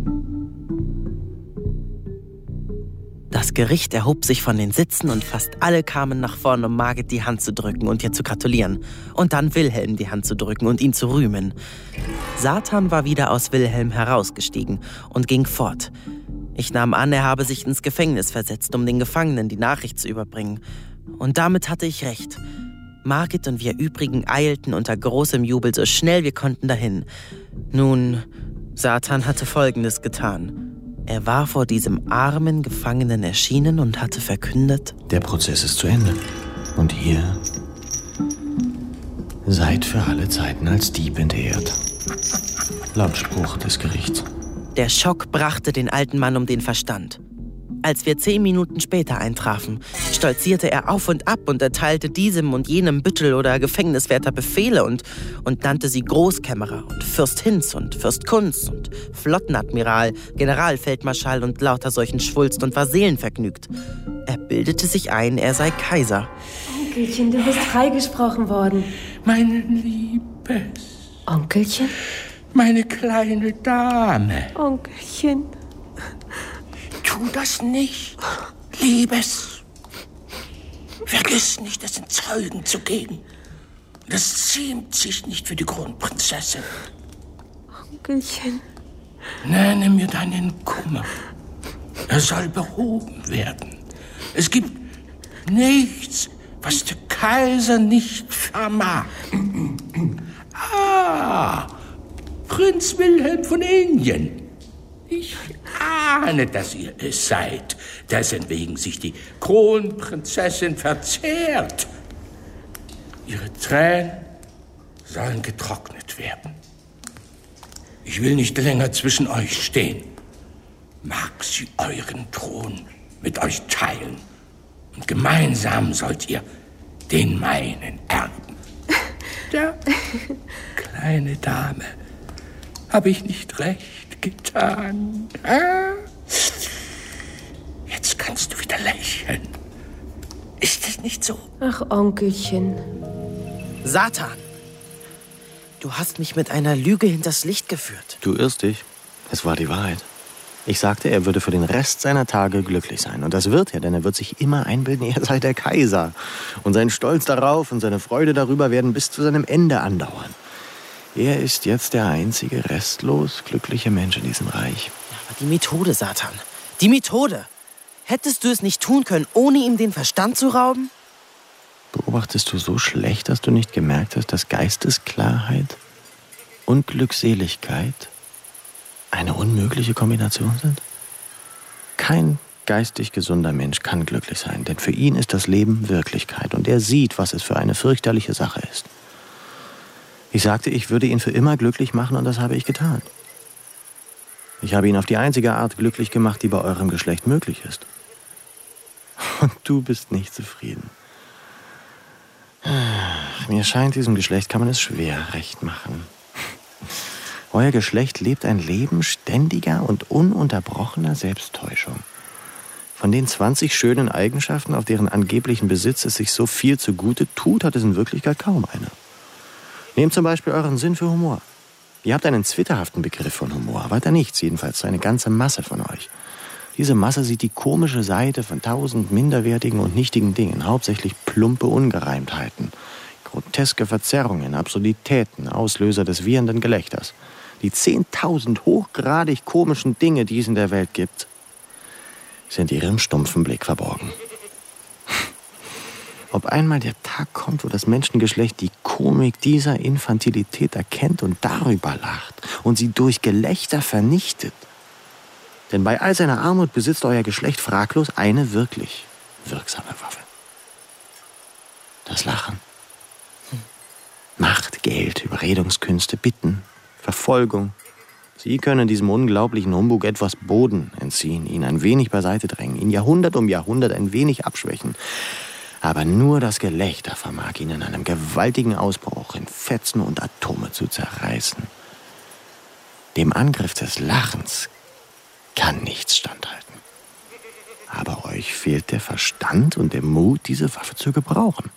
Das Gericht erhob sich von den Sitzen und fast alle kamen nach vorn, um Margit die Hand zu drücken und ihr zu gratulieren. Und dann Wilhelm die Hand zu drücken und ihn zu rühmen. Satan war wieder aus Wilhelm herausgestiegen und ging fort. Ich nahm an, er habe sich ins Gefängnis versetzt, um den Gefangenen die Nachricht zu überbringen. Und damit hatte ich recht. Margit und wir übrigen eilten unter großem Jubel so schnell wir konnten dahin. Nun, Satan hatte Folgendes getan. Er war vor diesem armen Gefangenen erschienen und hatte verkündet: Der Prozess ist zu Ende. Und ihr seid für alle Zeiten als Dieb entehrt. Laut Spruch des Gerichts. Der Schock brachte den alten Mann um den Verstand. Als wir zehn Minuten später eintrafen, stolzierte er auf und ab und erteilte diesem und jenem Büttel- oder Gefängniswärter Befehle und, und nannte sie Großkämmerer und Fürst Hinz und Fürst Kunz und Flottenadmiral, Generalfeldmarschall und lauter solchen Schwulst und war seelenvergnügt. Er bildete sich ein, er sei Kaiser. Onkelchen, du bist freigesprochen worden. Meine Liebes. Onkelchen? Meine kleine Dame. Onkelchen. Tu das nicht, Liebes. Vergiss nicht, es in Zeugen zu gehen. Das ziemt sich nicht für die Kronprinzessin. Onkelchen. Nenne mir deinen Kummer. Er soll behoben werden. Es gibt nichts, was der Kaiser nicht vermag. Ah, Prinz Wilhelm von Indien. Ich ahne, dass ihr es seid, dessen wegen sich die Kronprinzessin verzehrt. Ihre Tränen sollen getrocknet werden. Ich will nicht länger zwischen euch stehen. Mag sie euren Thron mit euch teilen. Und gemeinsam sollt ihr den meinen erben. Ja, kleine Dame, habe ich nicht recht getan? Ah? Jetzt kannst du wieder lächeln. Ist es nicht so? Ach, Onkelchen. Satan, du hast mich mit einer Lüge hinters Licht geführt. Du irrst dich. Es war die Wahrheit. Ich sagte, er würde für den Rest seiner Tage glücklich sein. Und das wird er, denn er wird sich immer einbilden, er sei der Kaiser. Und sein Stolz darauf und seine Freude darüber werden bis zu seinem Ende andauern. Er ist jetzt der einzige restlos glückliche Mensch in diesem Reich. Aber die Methode, Satan. Die Methode. Hättest du es nicht tun können, ohne ihm den Verstand zu rauben? Beobachtest du so schlecht, dass du nicht gemerkt hast, dass Geistesklarheit und Glückseligkeit eine unmögliche Kombination sind? Kein geistig gesunder Mensch kann glücklich sein, denn für ihn ist das Leben Wirklichkeit und er sieht, was es für eine fürchterliche Sache ist. Ich sagte, ich würde ihn für immer glücklich machen und das habe ich getan. Ich habe ihn auf die einzige Art glücklich gemacht, die bei eurem Geschlecht möglich ist. Und du bist nicht zufrieden. Mir scheint, diesem Geschlecht kann man es schwer recht machen. Euer Geschlecht lebt ein Leben ständiger und ununterbrochener Selbsttäuschung. Von den zwanzig schönen Eigenschaften, auf deren angeblichen Besitz es sich so viel zugute tut, hat es in Wirklichkeit kaum eine. Nehmt zum Beispiel euren Sinn für Humor. Ihr habt einen zwitterhaften Begriff von Humor, weiter nichts, jedenfalls eine ganze Masse von euch. Diese Masse sieht die komische Seite von tausend minderwertigen und nichtigen Dingen, hauptsächlich plumpe Ungereimtheiten, groteske Verzerrungen, Absurditäten, Auslöser des wiehernden Gelächters. Die zehntausend hochgradig komischen Dinge, die es in der Welt gibt, sind ihrem stumpfen Blick verborgen. Ob einmal der Tag kommt, wo das Menschengeschlecht die Komik dieser Infantilität erkennt und darüber lacht und sie durch Gelächter vernichtet. Denn bei all seiner Armut besitzt euer Geschlecht fraglos eine wirklich wirksame Waffe. Das Lachen. Macht, Geld, Überredungskünste, Bitten, Verfolgung. Sie können diesem unglaublichen Humbug etwas Boden entziehen, ihn ein wenig beiseite drängen, ihn Jahrhundert um Jahrhundert ein wenig abschwächen. Aber nur das Gelächter vermag ihn in einem gewaltigen Ausbruch in Fetzen und Atome zu zerreißen. Dem Angriff des Lachens kann nichts standhalten. Aber euch fehlt der Verstand und der Mut, diese Waffe zu gebrauchen.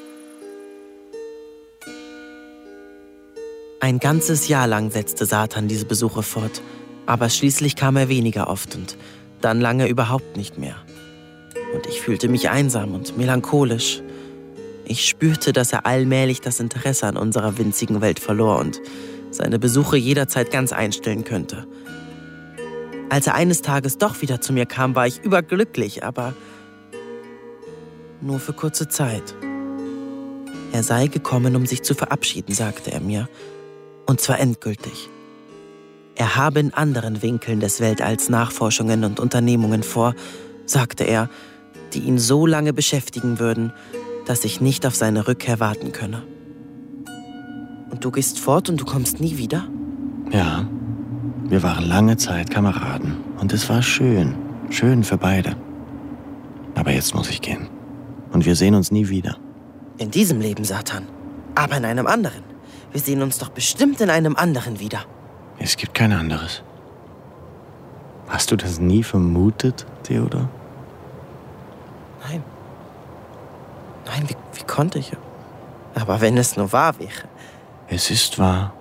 Ein ganzes Jahr lang setzte Satan diese Besuche fort, aber schließlich kam er weniger oft und dann lange überhaupt nicht mehr. Und ich fühlte mich einsam und melancholisch. Ich spürte, dass er allmählich das Interesse an unserer winzigen Welt verlor und seine Besuche jederzeit ganz einstellen könnte. Als er eines Tages doch wieder zu mir kam, war ich überglücklich, aber nur für kurze Zeit. Er sei gekommen, um sich zu verabschieden, sagte er mir. Und zwar endgültig. Er habe in anderen Winkeln des Weltalls Nachforschungen und Unternehmungen vor, sagte er, die ihn so lange beschäftigen würden, dass ich nicht auf seine Rückkehr warten könne. Und du gehst fort und du kommst nie wieder? Ja, wir waren lange Zeit Kameraden und es war schön, schön für beide. Aber jetzt muss ich gehen und wir sehen uns nie wieder. In diesem Leben, Satan, aber in einem anderen. Wir sehen uns doch bestimmt in einem anderen wieder. Es gibt kein anderes. Hast du das nie vermutet, Theodor? Nein. Nein, wie, wie konnte ich? Aber wenn es nur wahr wäre. Es ist wahr.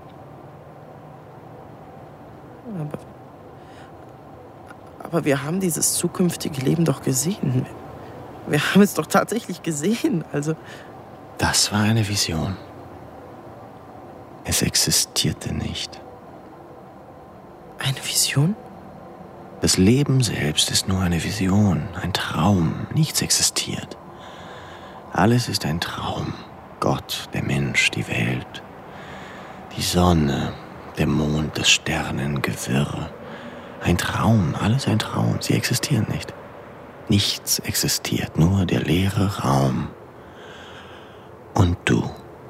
Aber, aber wir haben dieses zukünftige Leben doch gesehen. Wir haben es doch tatsächlich gesehen, also... Das war eine Vision. Es existierte nicht. Eine Vision? Das Leben selbst ist nur eine Vision, ein Traum. Nichts existiert. Alles ist ein Traum. Gott, der Mensch, die Welt, die Sonne, der Mond, das Sternengewirr. Ein Traum, alles ein Traum. Sie existieren nicht. Nichts existiert, nur der leere Raum. Und du.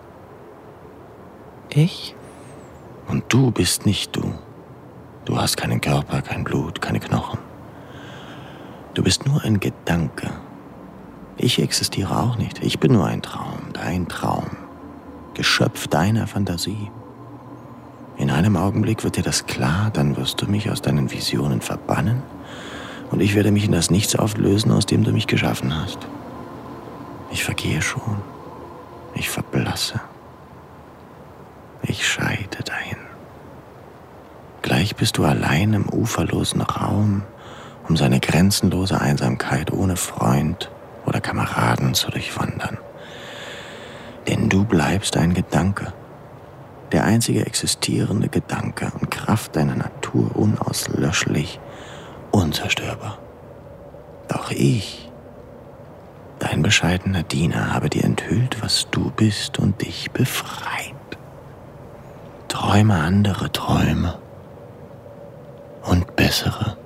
Ich? Und du bist nicht du. Du hast keinen Körper, kein Blut, keine Knochen. Du bist nur ein Gedanke. Ich existiere auch nicht. Ich bin nur ein Traum, dein Traum. Geschöpf deiner Fantasie. In einem Augenblick wird dir das klar, dann wirst du mich aus deinen Visionen verbannen und ich werde mich in das Nichts auflösen, aus dem du mich geschaffen hast. Ich vergehe schon. Ich verblasse. Ich scheide dahin. Gleich Vielleicht bist du allein im uferlosen Raum, um seine grenzenlose Einsamkeit ohne Freund oder Kameraden zu durchwandern. Denn du bleibst ein Gedanke, der einzige existierende Gedanke und Kraft deiner Natur unauslöschlich, unzerstörbar. Doch ich, dein bescheidener Diener, habe dir enthüllt, was du bist und dich befreit. Träume andere Träume und bessere.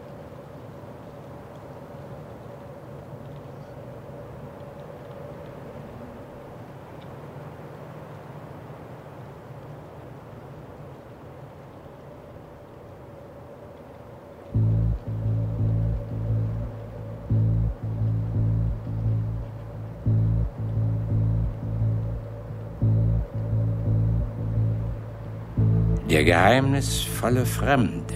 Der geheimnisvolle Fremde.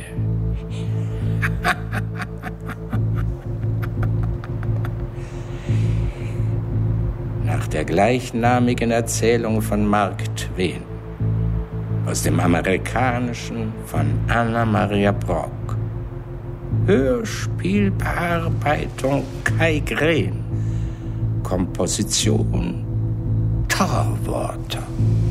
Nach der gleichnamigen Erzählung von Mark Twain aus dem Amerikanischen von Anna Maria Brock. Hörspielbearbeitung Kai Green. Komposition Torwater.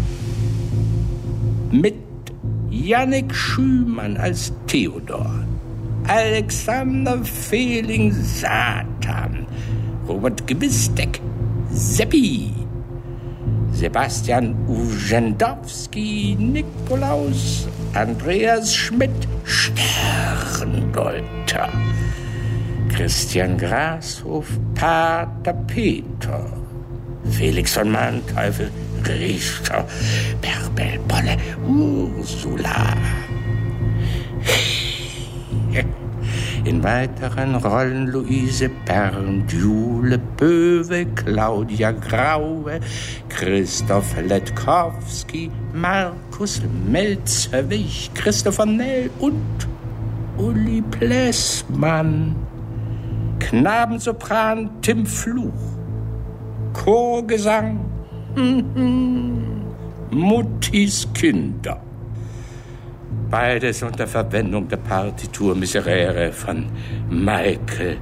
Mit Jannik Schümann als Theodor, Alexander Fehling Satan, Robert Gewistek Seppi, Sebastian Ugendowski Nikolaus, Andreas Schmidt Sterndeuter, Christian Grashof Pater Peter, Felix von Manteuffel Richter, Bärbel Bolle, Ursula. In weiteren Rollen Luise Bernd, Jule Böwe, Claudia Graue, Christoph Letkowski, Markus Melzerwig, Christopher Nell und Uli Plessmann. Knabensopran Tim Fluch, Chorgesang Muttis Kinder. Beides unter Verwendung der Partitur Miserere von Michael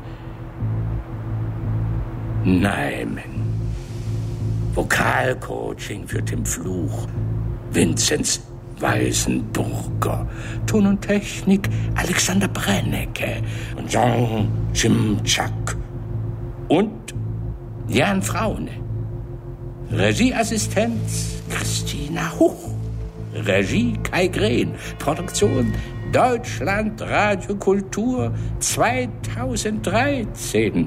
Nyman. Vokalcoaching für Tim Fluch, Vinzenz Weißenburger. Ton und Technik Alexander Brennecke und Jean Chimchak. Und Jan Fraune. Regieassistenz Christina Huch. Regie Kai Green. Produktion Deutschland Radio Kultur zweitausenddreizehn.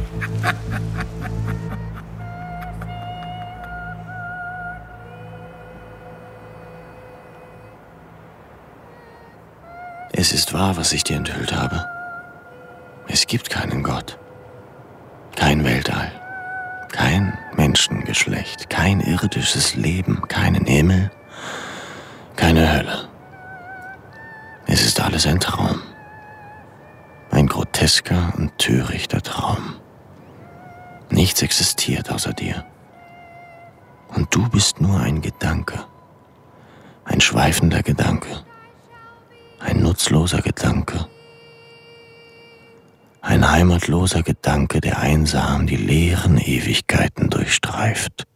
Es ist wahr, was ich dir enthüllt habe. Es gibt keinen Gott, kein Weltall, kein Menschengeschlecht, kein irdisches Leben, keinen Himmel, keine Hölle. Es ist alles ein Traum. Ein grotesker und törichter Traum. Nichts existiert außer dir. Und du bist nur ein Gedanke. Ein schweifender Gedanke. Ein nutzloser Gedanke. Ein heimatloser Gedanke, der einsam die leeren Ewigkeiten durchstreift.